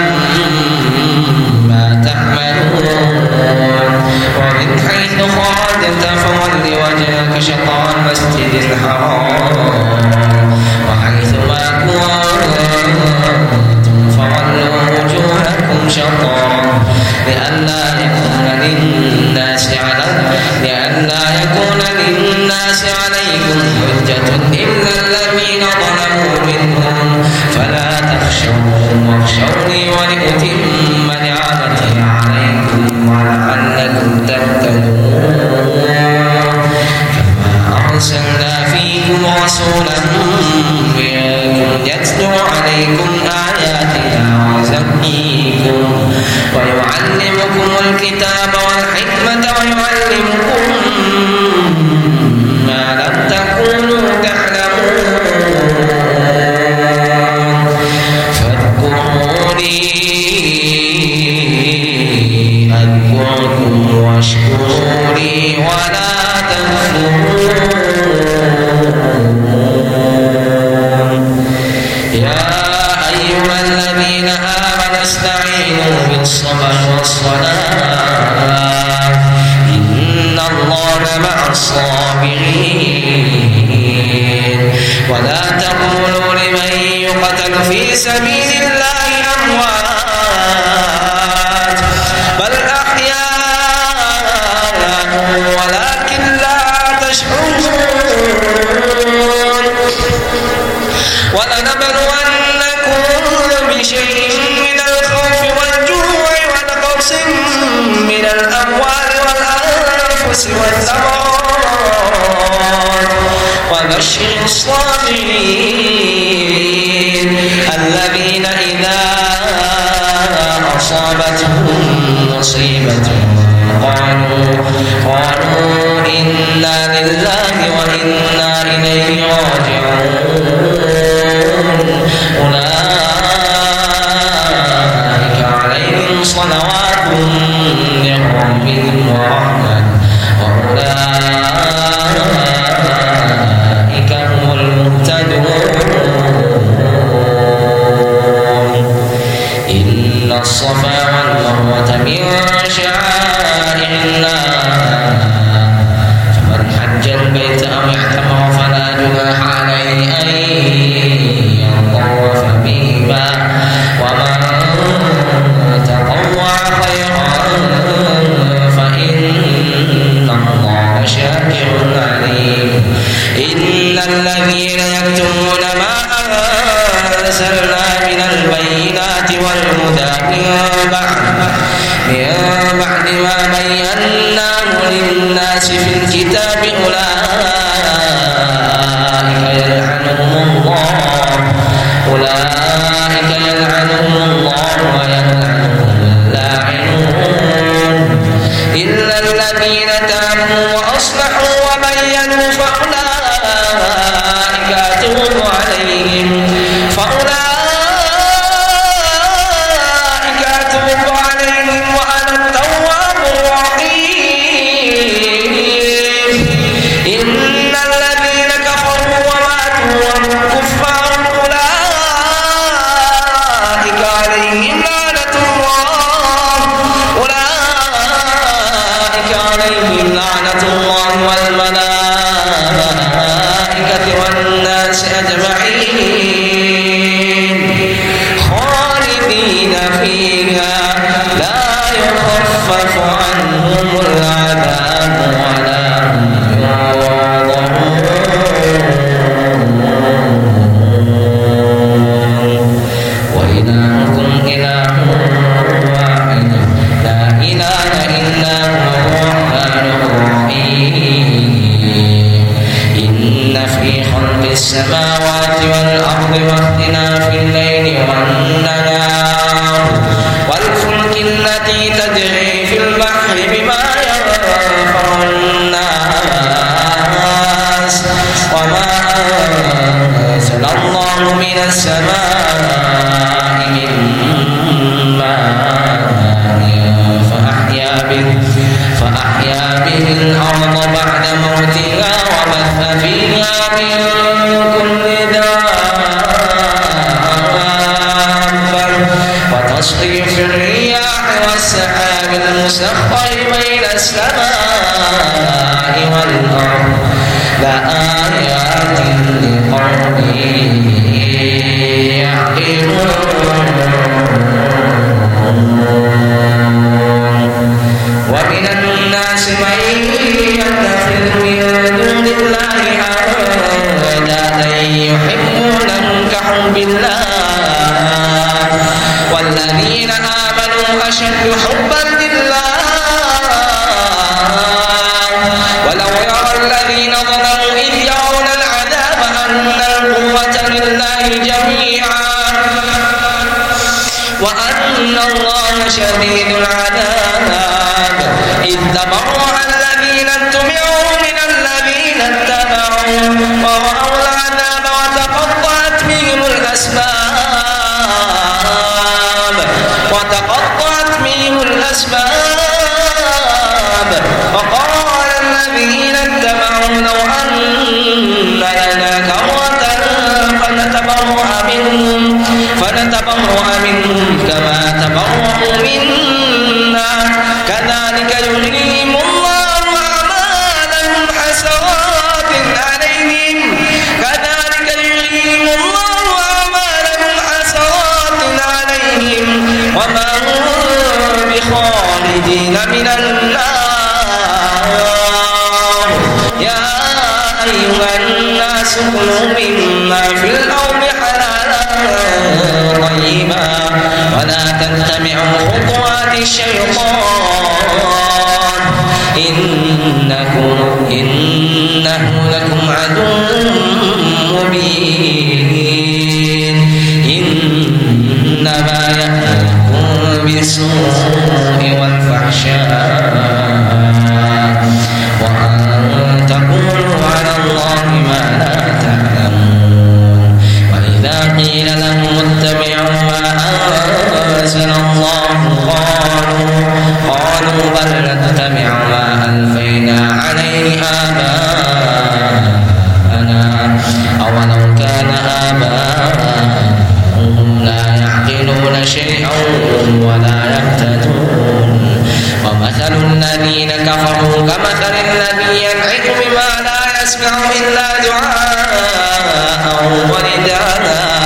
عما تعملون ومن حيث خرجت فول وجهك شطر المسجد الحرام وحيث ما كنتم فولوا وجوهكم شطرا لئلا يكون للناس عليكم حجة إلا الذين ظلموا منهم فلا تخشوهم واخشوني ولأتم نعمتي عليكم ولعلكم تهتدون كما أرسلنا فيكم رسولا منكم يتلو عليكم آياتنا ويزكيكم ويعلمكم الكتاب والحكمة ويعلمكم ما لم تكونوا تعلمون فاذكروني في سبيل الله أموات بل أحياء ولكن لا تشعرون ولنبلونكم بشيء من الخوف والجوع ونقص من الأموال والأنفس والثمرات وبشر الصابرين الذين إذا أصابتهم مصيبة قالوا إنا لله وإنا إليه راجعون أولئك عليهم صلوات من ربهم ورحمة وأولئك هم المهتدون إن الصفا والمروة من شعائر الله فمن حج البيت أو اعتمر فلا جناح عليه أن يطوف بهما ومن تطوع خيرا فإن الله شاكر عليم إن الذين يكتمون ما أنزلنا من البينات والهدى من بعد ما بيناه للناس في الكتاب أولئك يلعنهم الله ويلعنهم اللاعنون إلا الذين تابوا وأصلحوا وبينوا فأولئك أتوب عليهم وأنا التواب الرحيم إن الذين كفروا وماتوا وهم كفار أولئك عليهم لعنة الله والملائكة والناس أجمعين خالدين فيها لا يخفف عنهم العذاب ولا هم ينظرون وإلهكم إله واحد لا إله إلا هو الرحمن الرحيم إن في خلق السماوات والأرض واختلاف الليل والنهار والفلك التي تجري في البحر بما ينفع الناس وما أنزل الله من السماء من ماء فأحيا به الأرض بعد موتها وبث فيها من كل دابة وتصريف الرياح والسحاب المسخر بين السماء والأرض لآيات لقوم يعقلون ومن الناس من يتخذ من دون الله أندادا يحبونهم كحب الله والذين آمنوا أشد حبا لله ولو يرى الذين ظلموا إذ يرون العذاب أن القوة لله جميعا وأن الله شديد العذاب إذ تبرأ الذين اتبعوا من الذين اتبعوا ورأوا العذاب وتقطعت بهم الأسباب وقال الذين اتبعوا لو أن لنا كرة فنتبرأ منهم كما تبرأوا منا كذلك يريهم الله أعمالهم حسرات عليهم خالدين من النار. يا أيها الناس كلوا مما في الأرض حلالا طيبا ولا تتبعوا خطوات الشيطان إنه لكم عدو مبين. إنما يأمركم بالسوء والفحشاء وأن تقولوا على الله ما لا تعلمون. وإذا قيل لهم اتبعوا ما أنزل الله قالوا بل نتبع ما ألفينا عليه آباءنا أولو كان آباؤهم لا يعقلون شيئا ولا يهتدون. ومثل الذين كفروا كمثل الذي ينعق بما لا يسمع إلا دعاء ونداء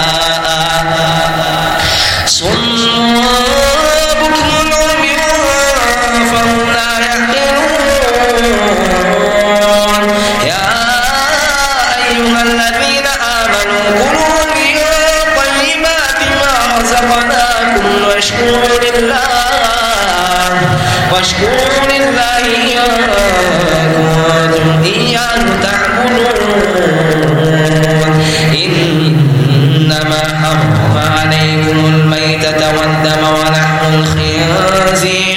صم بكم عمي فهم لا يعقلون. يا أيها الذين آمنوا كلوا من طيبات ما رزقناكم واشكروا لله إن كنتم إياه تعبدون. إنما حرم عليكم الميتة والدم ولحم الخنزير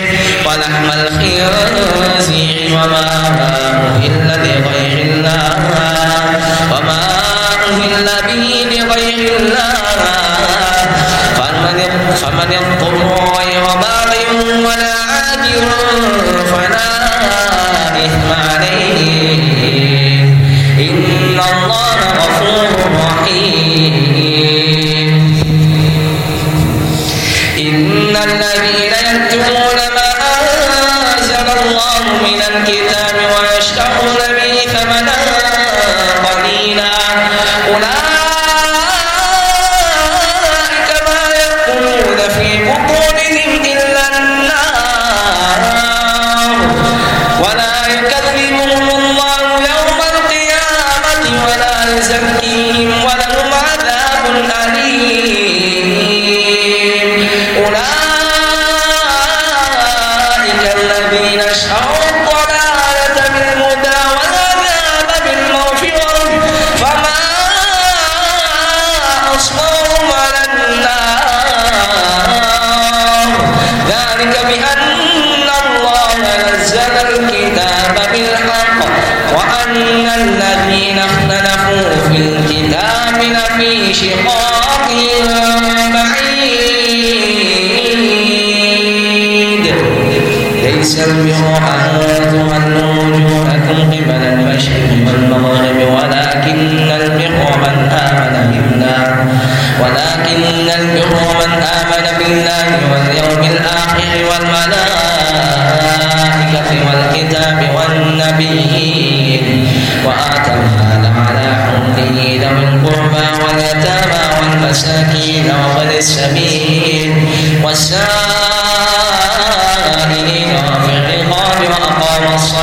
وما أهل لغير الله فمن اضطر غير باغ ولا عاد فلا إثم عليه إن الله غفور رحيم. إن الذين يكتمون ما أنزل الله من الكتاب ويشترون به ثمنا قليلا أولئك ما يأكلون في بطونهم إلا النار ولا يكلمهم الله يوم القيامة ولا يزكيهم ولهم عذاب أليم. أولئك الذين اشتروا الضلالة بالهدى والعذاب بالمغفرة فما أصبرهم على النار. ذلك بأن الله نزل الكتاب بالحق وأن الذين اختلفوا في الكتاب لفي شقاق بعيد. ليس البر أن تولوا وجوهكم قبل المشرق والمغرب ولكن البر من آمن بالله واليوم الآخر والملائكة والكتاب والنبيين وآتى المال على حبه ذوي القربى واليتامى والمساكين وابن السبيل والسائلين وفي الرقاب وأقام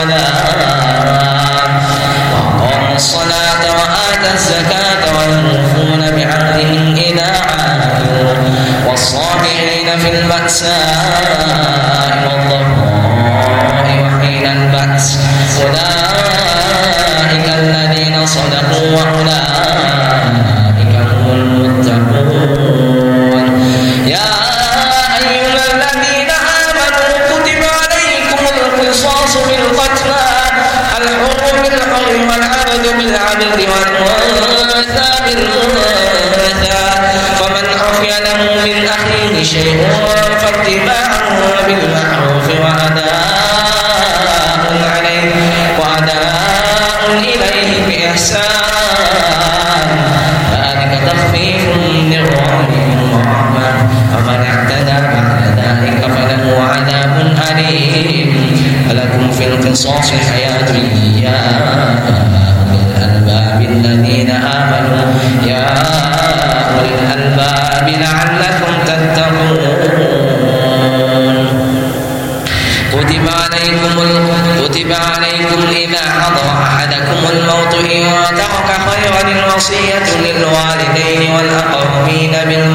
الصلاة وآتى الزكاة والموفون بعهدهم إذا عاهدوا والصابرين في البأساء والضراء وحين البأس أولئك الذين صدقوا وأولئك هم المتقون. يا أيها الذين آمنوا كتب عليكم القصاص بالقتلى الحر بالحر والعبد بالعبد والأنثى بالأنثى فمن عفي له من أخيه شيء فاتباع بالمعروف وأداء إليه بإحسان ذلك تخفيف من ربكم ورحمة فمن اعتدى بعد ذلك فله عذاب أليم. فلكم في القصاص حياة يا أولي الألباب الذين آمنوا يا أولي الألباب لعلكم تتقون. عليكم إذا حضر أحدكم الموت إن ترك خيرا الوصية للوالدين والأقربين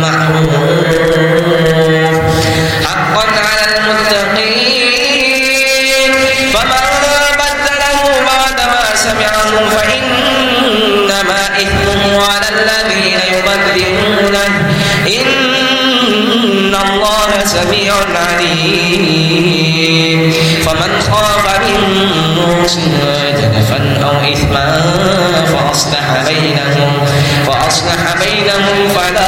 بالمعروف حقا على المتقين فمن بدله بعدما سمعه فإنما إثمه على الذين يبدلونه إن الله سميع عليم فمن خاف من موصٍ جنفا أو إثما فأصلح بينهم فلا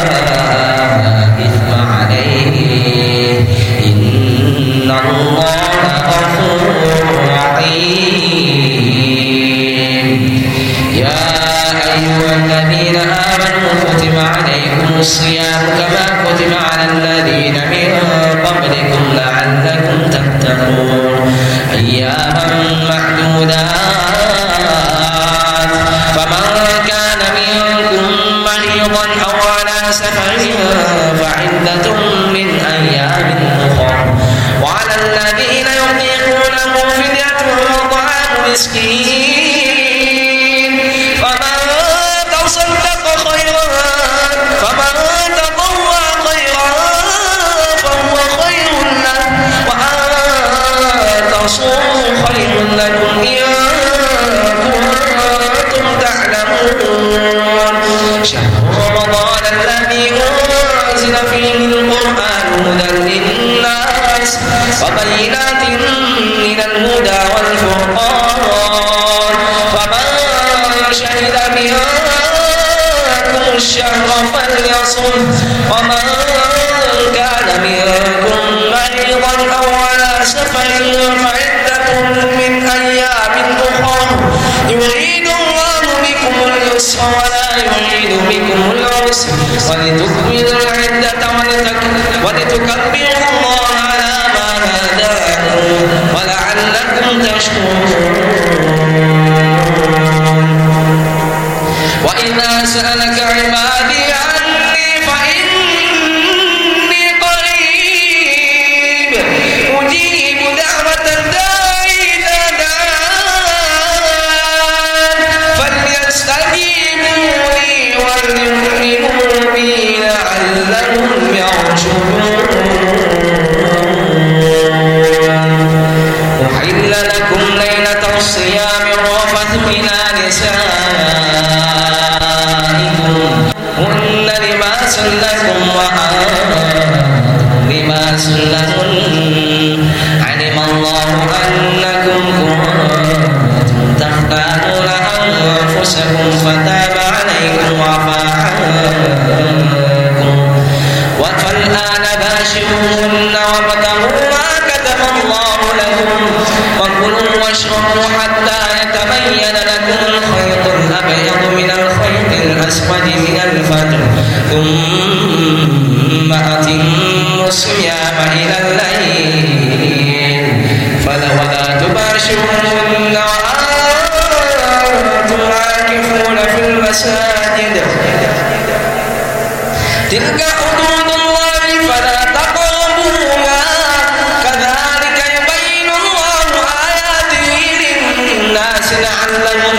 إثم عليه إن الله غفور رحيم يا أيها الذين آمنوا كتب عليكم الصيام كما كتب على الذين من قبلكم لعلكم تتقون أياما معدودات فمن كان منكم مريضا أو على سفر فعدة من أيام أخر وعلى الذين يطيقونه فدية طعام مسكين فمن تصدق خيرا فمن تطوع خيرا فهو خير له وأن تصوموا خير لكم إن كنتم تعلمون شهر رمضان الذي أنزل فيه القرآن هدى للناس وبينات من الهدى والفرقان فمن شهد منكم الشهر فليصم ومن كان منكم مريضا أو على سفر فعدة من أيام أخر يريد الله بكم اليسر ولا يريد بكم العسر ولتكملوا العدة ولتكبروا الله على ما هداكم ولعلكم تشكرون وإذا سألك عبادي عني فإني قريب أجيب دعوة الداعي إذا دعان فليستجيبوا لي وليؤمنوا بي لعلهم يرشدون أحل لكم ليلة الصيام الرفث إلى نسائكم هن لباس لكم وأنتم لباس لهن علم الله أنكم كنتم تختانون أنفسكم فتاب عليكم وعفى عنكم فالآن باشروهن وابتغوا ما كتب الله لكم وكلوا واشربوا حتى يتبين لكم الخيط الأبيض من الخيط الأسود من الفجر ثم أتموا الصيام إلى الليل ولا تباشروهن وأنتم عاكفون في المساجد تلك حدود الله فلا تقربوها كذلك يبين الله آياته للناس لعلهم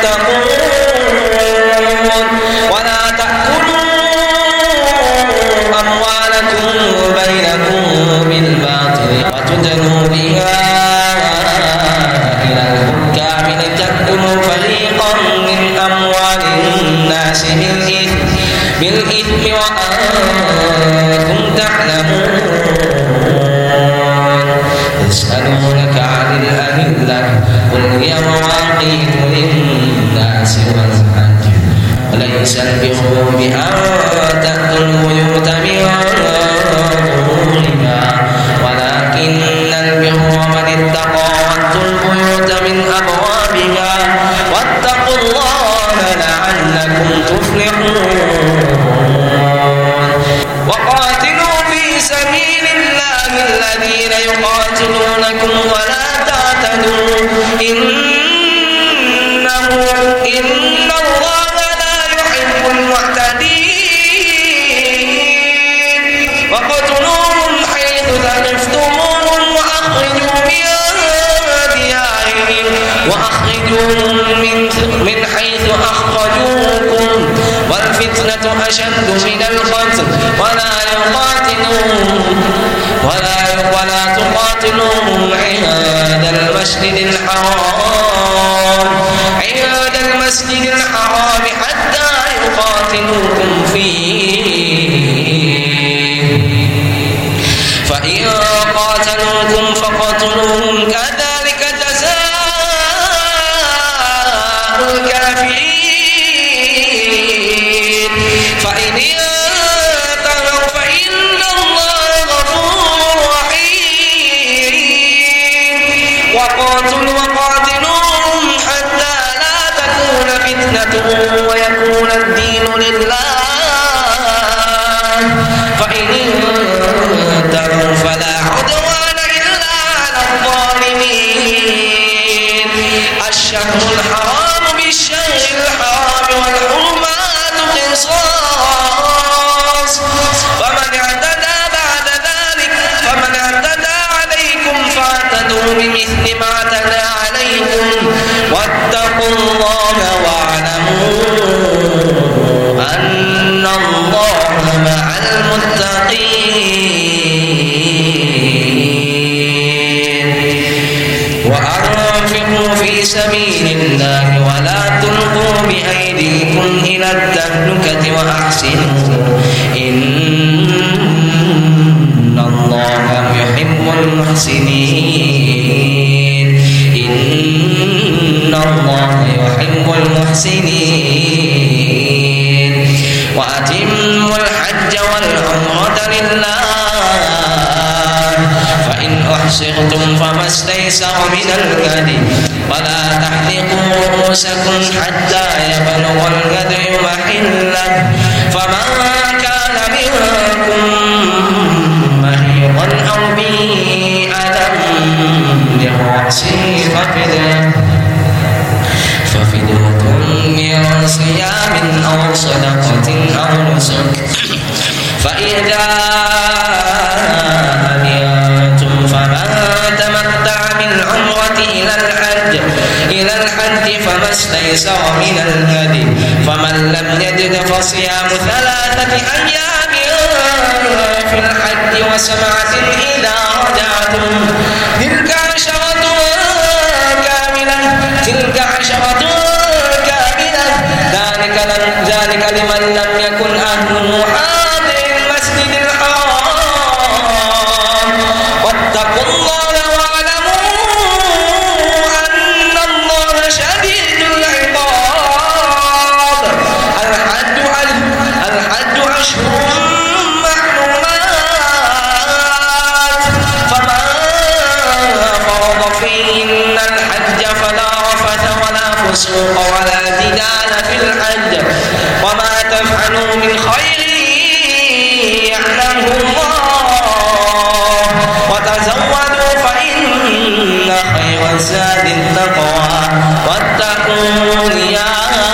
يتقون ولا تأكلوا أموالكم بينكم بالباطل وتدلوا بها إلى الحكام لتأكلوا فريقا من أموال الناس بالإثم وأنتم تعلمون يسألونك عن الأهلة قل هي مواقيت للناس والحج وليس البر بأن تأتوا البيوت من ظهورها ولكن البر من اتقى وأتوا البيوت من أبوابها واتقوا الله لعلكم تفلحون وقاتلوا في سبيل الله الذين يقاتلونكم ولا تعتدوا إن الله لا يحب المعتدين واقتلوهم حيث ثقفتموهم وأخرجوا من أشد من القتل ولا تقاتلوهم عند المسجد الحرام حتى يقاتلوكم فيه فإن قاتلوكم فقتلوهم كذلك جزاء الكافرين فإن انتهوا فإن الله غفور رحيم وقاتلوهم حتى لا تكون فتنة ويكون الدين لله فإن انتهوا فلا عدوان إلا على الظالمين الشهر الحرام بالشهر الحرام والحرمات قصاص فمن اعتدى عليكم فاعتدوا بمثل ما اعتدى عليكم واتقوا الله واعلموا أن الله مع المتقين وأنفقوا في سبيل الله ولا تلقوا بأيديكم إلى التهلكة وأحسنوا إن الله يحب المحسنين وأتموا الحج والعمرة لله فإن أحصرتم فما استيسر من الهدي ولا تحلقوا رؤوسكم حتى يبلغ الهدي محله فمن كان منكم مريضا أو به ألم برأسه ففدية من صيام أو صدقة أو نسك فإذا أمنتم فمن تمتع بالعمرة إلى الحج فما استيسر من الهدي فمن لم يجد فصيام 3 أيام في الحج و7 إذا رجعتم تلك عشرة كاملة ذلك لمن لم يكن أهله حاضر المسجد الحرام واتقوا الله واعلموا أن الله شديد العقاب الحج أشهر معلومات فمن فرض فيهن الحج فلا رفث ولا فسوق ولا جدال في الحج وما تفعلوا من خير يعلمه الله وتزودوا فإن خير الزاد التقوى واتقون يا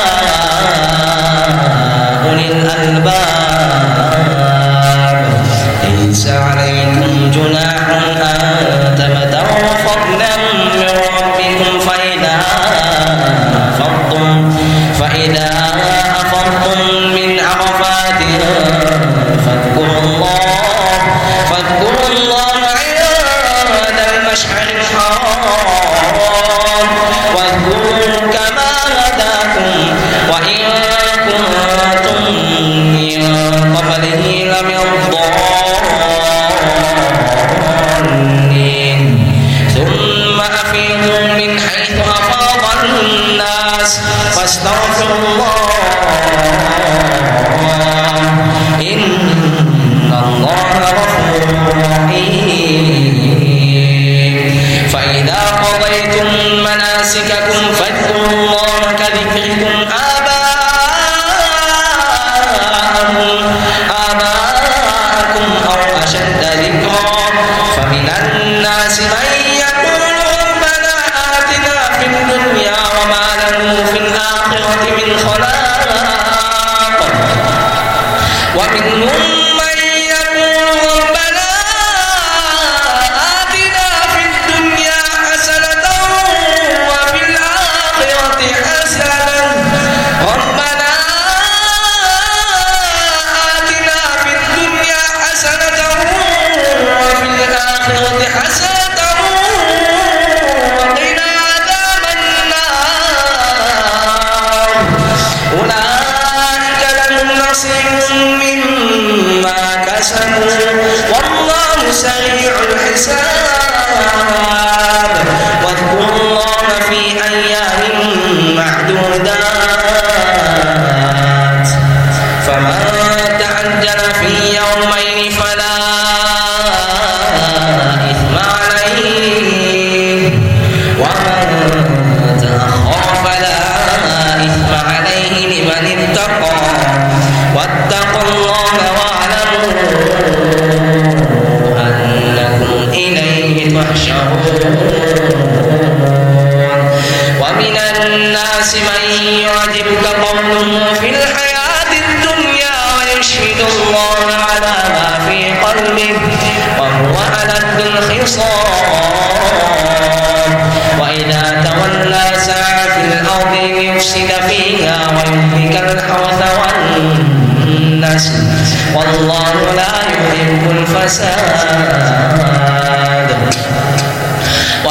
أولي الألباب ليس عليكم جناح أن تبتغوا فضلا من ربكم فإذا أفضتم من عرفات فاذكروا الله عند المشعر الحرام واذكروا كما هداكم وإن كنتم من قبله لمن الضالين ثم أفيضوا من حيث أفاض الناس واستغفروا الله إن الله غفور رحيم فإذا قضيتم مناسككم فاذكروا الله كذكركم آباءكم أو أشد ذكرا فمن الناس من يقول ربنا آتنا في الدنيا وما له في الآخرة من خلاق ومنهم من يقول ربنا آتنا في الدنيا حسنة وفي الآخرة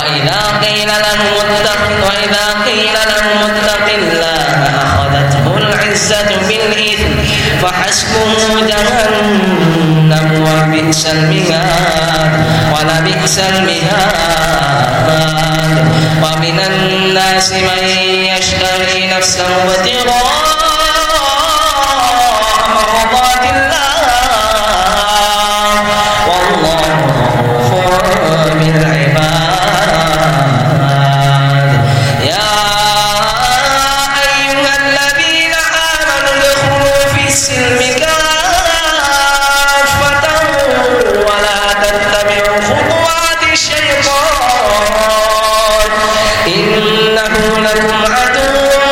وإذا قيل لهم اتق الله أخذته العزة بالإثم فحسبه جهنم ولبئس المهاد ومن الناس من يشتري نفسه ابتغاء مرضات الله والله غفور بالعباد يا أيها الذين آمنوا ادخلوا في السلم كافة ولا تتبعوا خطوات الشيطان إنه لكم عدو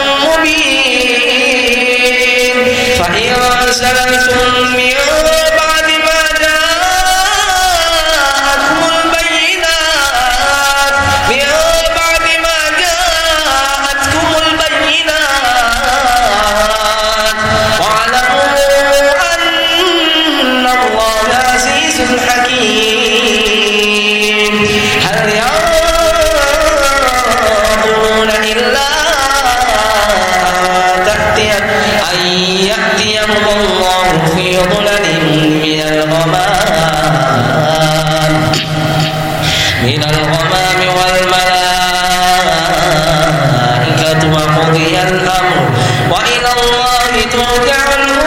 مبين فإن زللتم من بعد ما جاءتكم البينات واعلموا أن الله عزيز حكيم هل ينظرون إلا أن يأتيهم الله في ظلل من الغمام والملائكة وقضي الأمر وإلى الله ترجع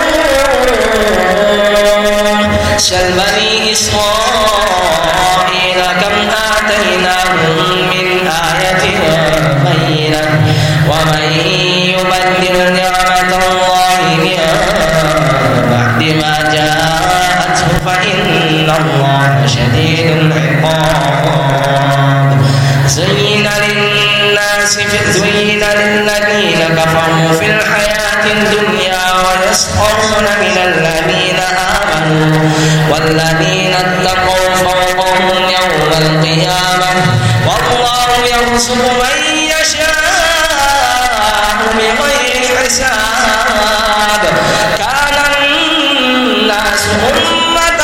الأمور سل بني إسرائيل كم آتيناهم من آية بينة ومن يبدل نعمة الله من بعد ما جاءته فإن الله شديد العقاب زين للذين كفروا في الحياة الدنيا ويسخرون من الذين آمنوا والذين اتقوا فوقهم يوم القيامة والله يرزق من يشاء بغير حساب كان الناس أمة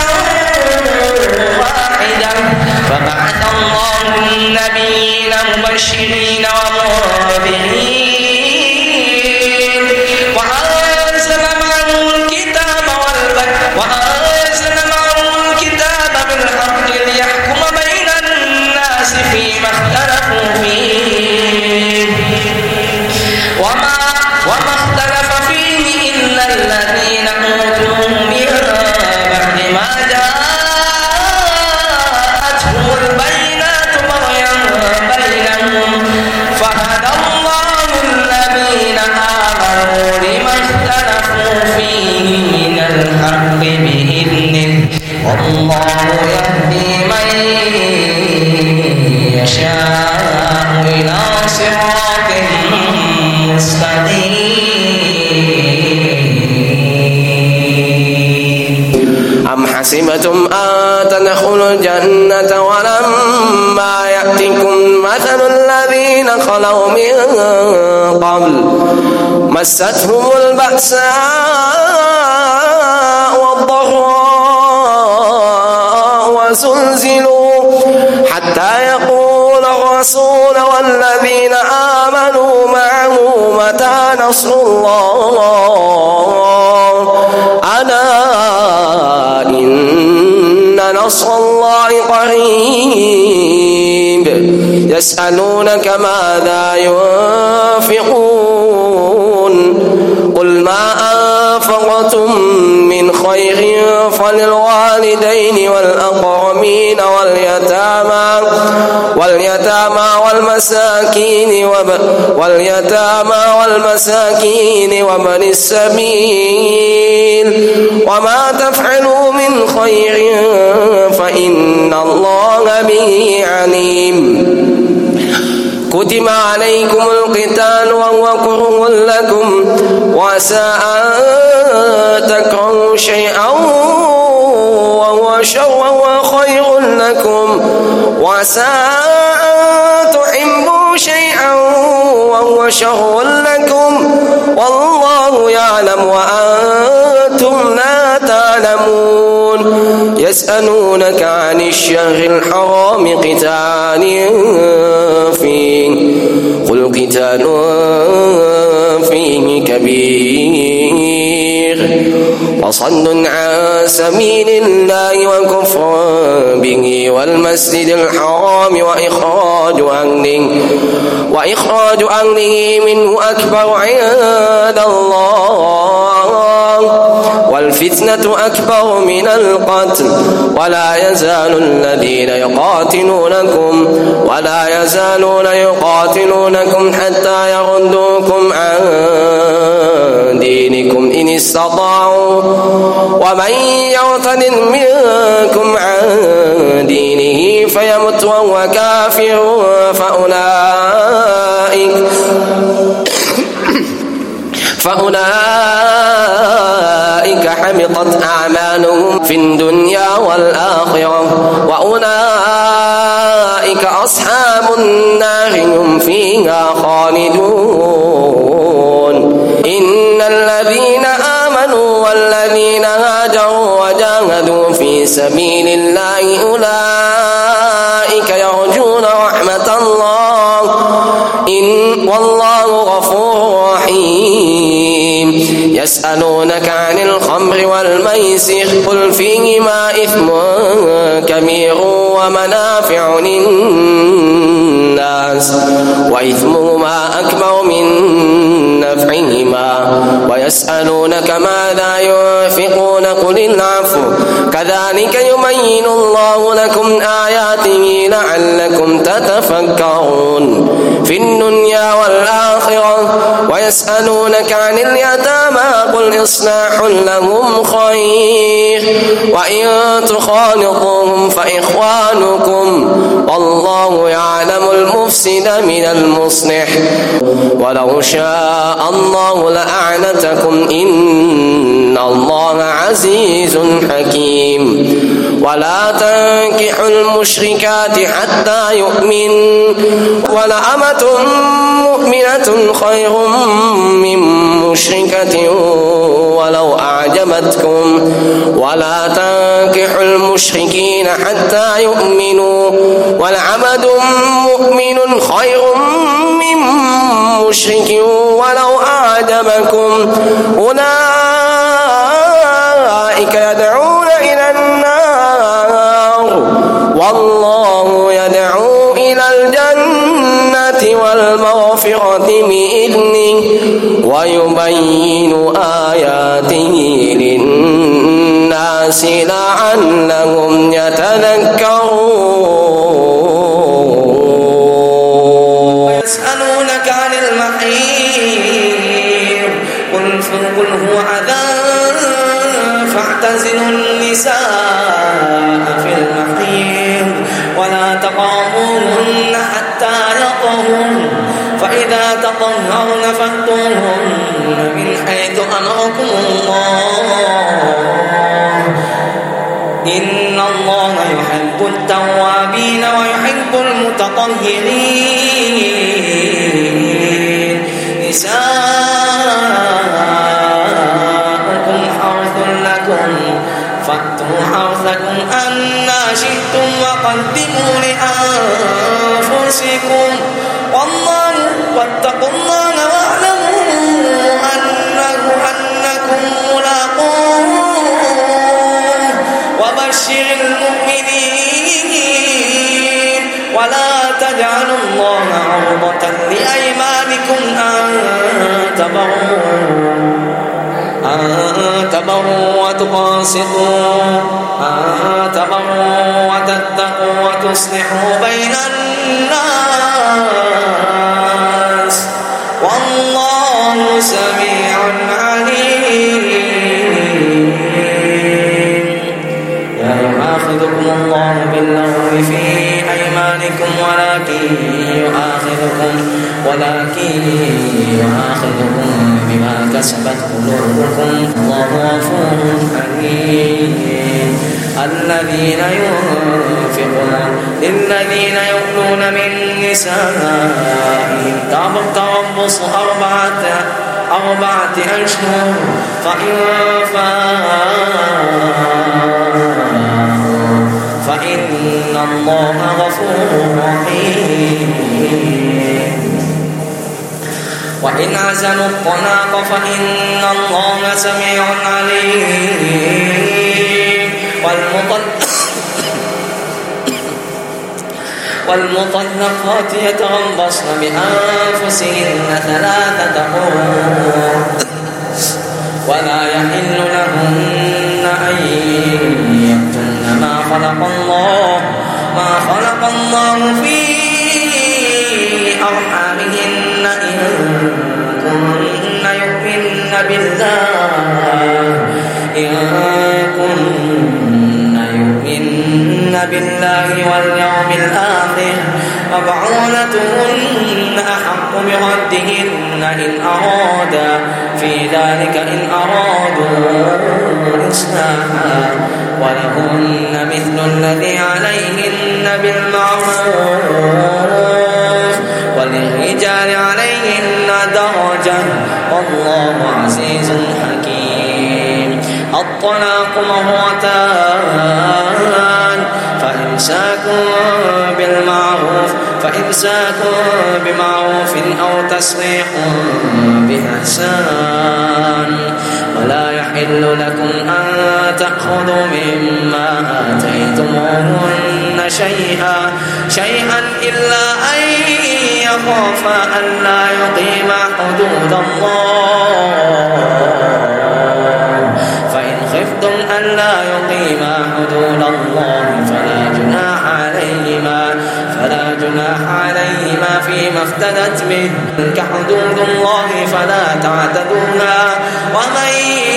واحدة فبعث الله النبيين مبشرين ومنذرين وأنزل معهم الكتاب بالحق ليحكم بين الناس فيما اختلفوا فيه وما اختلف فيه إلا الذين أوتوه من بعد ما جاءتهم البينات بغيا بينهم فهدى الله الذين آمنوا لما اختلفوا فيه من الحق بإذنه والله يهدي من يشاء إلى صراط مستقيم أم حسبتم أن تدخلوا الجنة ولما يأتكم مثل الذين خلوا من قبل مستهم البأساء والضراء وزلزلوا حتى يقول الرسول والذين آمنوا معه متى نصر الله ألا إن نصر الله قريب يسألونك ماذا ينفقون قل ما أنفقتم من خير فللوالدين والأقربين والمساكين وابن السبيل وما تفعلوا من خير فإن الله به عليم كتب عليكم القتال وهو كره لكم وعسى أن تكرهوا شيئا وهو شر وخير لكم وعسى أن تحبوا شيئا وهو شر لكم والله يعلم وأنتم لا تعلمون يسألونك عن الشهر الحرام قتال قتال فيه كبير وصد عن سبيل الله وكفر به والمسجد الحرام وإخراج أهله منه أكبر عند الله والفتنة أكبر من القتل ولا يزالون يقاتلونكم حتى يردوكم عن دينكم إن استطاعوا ومن يرتد منكم عن دينه فيمت وهو كافر فأولئك حبطت أعمالهم في الدنيا والآخرة وأولئك أصحاب النار هم فيها خالدون إن الذين آمنوا والذين هاجروا وجاهدوا في سبيل الله أولئك يرجون رحمة الله والله غفور رحيم يسألونك عن الخمر والميسر قل فيهما إثم كبير ومنافع للناس وإثمهما أكبر من نفعهما ويسألونك ماذا ينفقون قل العفو كذلك يبين الله لكم آياته لعلكم تتفكرون في الدنيا والآخرة ويسألونك عن اليتامى قل إصلاح لهم خير وإن تخالطوهم فإخوانكم والله يعلم المفسد من المصلح ولو شاء الله لأعنتكم إن الله عزيز حكيم ولا تنكحوا المشركات حتى يؤمن ولأمة مؤمنة خير من مشركة ولو أعجبتكم ولا تنكحوا المشركين حتى يؤمنوا ولعبد مؤمن خير من مشرك ولو أعجبكم أولئك يدعون إلى النار والله يدعو إلى الجنة والمغفرة بإذنه ويبين آياته للناس لعلهم يتذكرون يسألونك عن المحيض قل هو أذى فاعتزلوا النساء في المحيض ولا تقربوهن حتى يطهرن فإذا تطهرن فأتوهن من حيث أمركم الله إن الله يحب التوابين ويحب المتطهرين نساؤكم حرث لكم فأتوا حرثكم أنى شئتم وقدموا لأنفسكم واتقوا الله واعلموا أنكم ملاقوه وبشر المؤمنين ولا تجعلوا الله عرضة لأيمانكم أن تبروا وتقسطوا وتتقوا وتصلحوا بين الناس والله سميع عليم لا يؤاخذكم الله باللغو في أيمانكم ولكن يؤاخذكم بما كسبت قلوبكم الله غفور حليم للذين يؤلون من نسائهم تربص أربعة أشهر فإن فإن الله غفور رحيم وإن عزموا الطلاق فإن الله سميع عليم والمطلقات يتربصن بأنفسهن 3 قروء ولا يحل لهن أن يكتمن ما خلق الله في أرحامهن إن كن يؤمن بالله واليوم الآخر وبعولتهن أحق بردهن إن أرادا في ذلك إن أرادوا إصلاحا ولهن مثل الذي عليهن بالمعروف وللرجال عليهن درجة والله عزيز حكيم. الطلاق مرتان فإمساك بمعروف أو تسريح بإحسان ولا يحل لكم أن تأخذوا مما آتيتموهن شيئا إلا أن يخافا ألا يقيما حدود الله فإن خفتم ألا يقيما حدود الله فلا جناح عليهما فيما افتدت به كحدود الله فلا تعتدوها ومن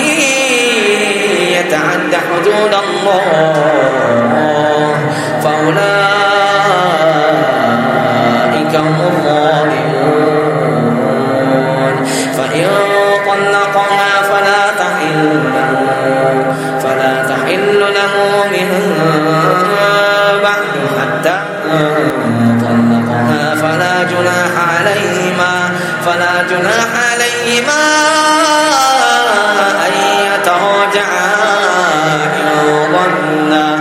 يتعد حدود الله فأولئك هم الظالمون. فإن طلقها فلا تحل له من بعد حتى طلقها فلا جناح عليهما أن يتراجعا إن ظنا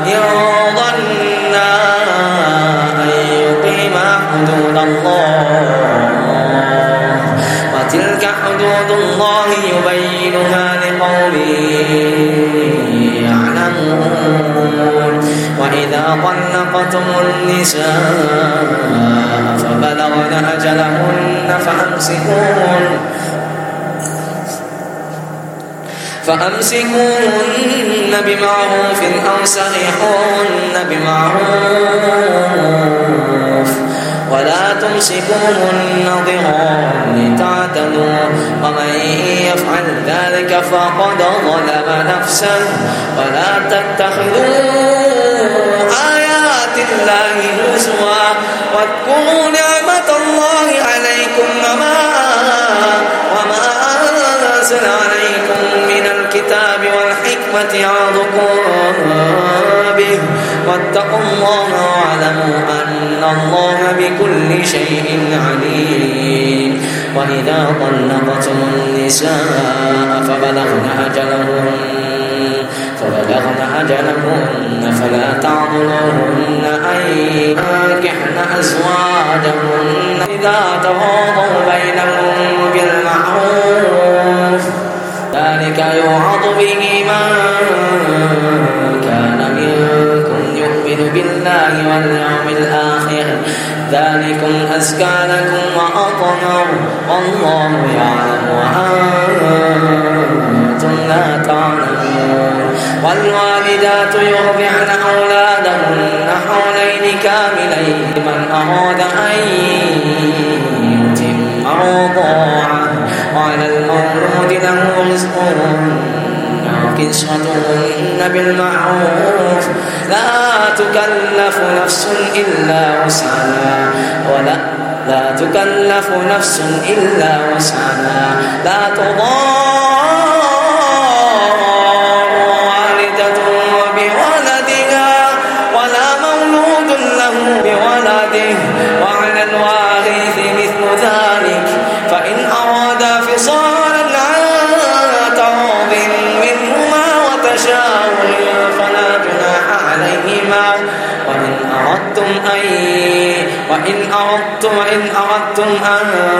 أن يقيما حدود الله وتلك حدود الله يبينها لقوم يعلمون. وإذا طلقتم النساء فبلغن أجلهن فأمسكوهن بمعروف أو سرحوهن بمعروف ولا تمسكوهن ضرارا لتعتدوا ومن يفعل ذلك فقد ظلم نفسه ولا تتخذوا آيات الله هزوا واذكروا نعمة الله عليكم وما أنزل عليكم من الكتاب والحكمة يعظكم به واتقوا الله واعلموا أن الله بكل شيء عليم. وإذا طلقتم النساء فبلغن أجلهن فلا تعضلوهن أن ينكحن أزواجهن إذا تراضوا بينهم بالمعروف ذلك يوعظ به من كان منكم يؤمن بالله واليوم الآخر ذلكم أزكى لكم وأطهر والله يعلم وأنتم لا تعلمون. والوالدات يرضعن أولادهن حولين كاملين لمن أراد أن يتم الرضاعة وعلى المولود له رزقهن وكسوتهن بالمعروف لا تكلف نفس إلا وسعها لا تضار والدة بولدها ولا مولود له بولده وعلى الوارث مثل ذلك فإن أرادا فصالا عن تراض منهما وتشاور فلا جناح عليهما وإن أردتم وإن أردتم أن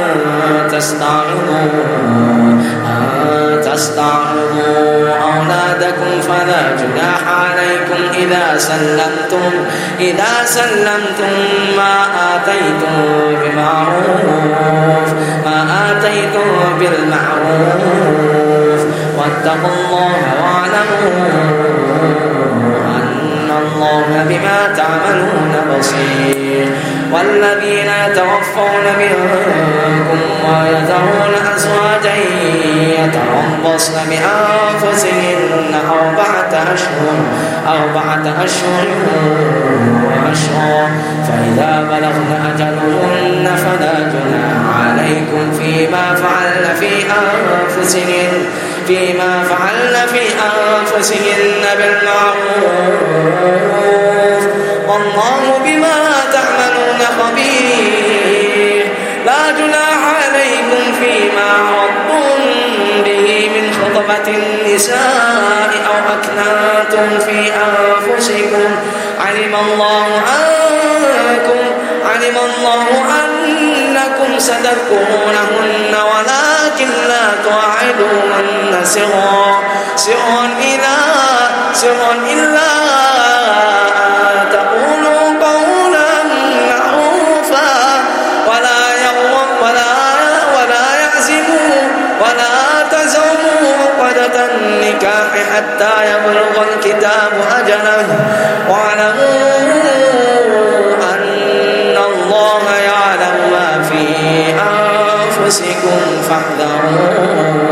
تستعرضوا أولادكم فلا جناح عليكم إذا سلمتم ما آتيتم بالمعروف واتقوا الله واعلموا أن الله بما تعملون بصير. والذين يتوفون منكم ويذرون أزواجا يتربصن بأنفسهن أربعة أشهر وأشهر فإذا بلغن أجلهن فلا جناح عليكم فيما فعلن في أنفسهن بالمعروف والله بما تعملون خبير. لا جناح عليكم فيما عرضتم به من خطبة النساء أو أكننتم في أنفسكم علم الله أنكم ستذكرونهن ولكن لا توعدوهن سرا إلا أن تقولوا قولا معروفا ولا تزوموا عقدة النكاح حتى يبلغ الكتاب أجله واعلموا أن الله يعلم ما في أنفسكم فاحذروا.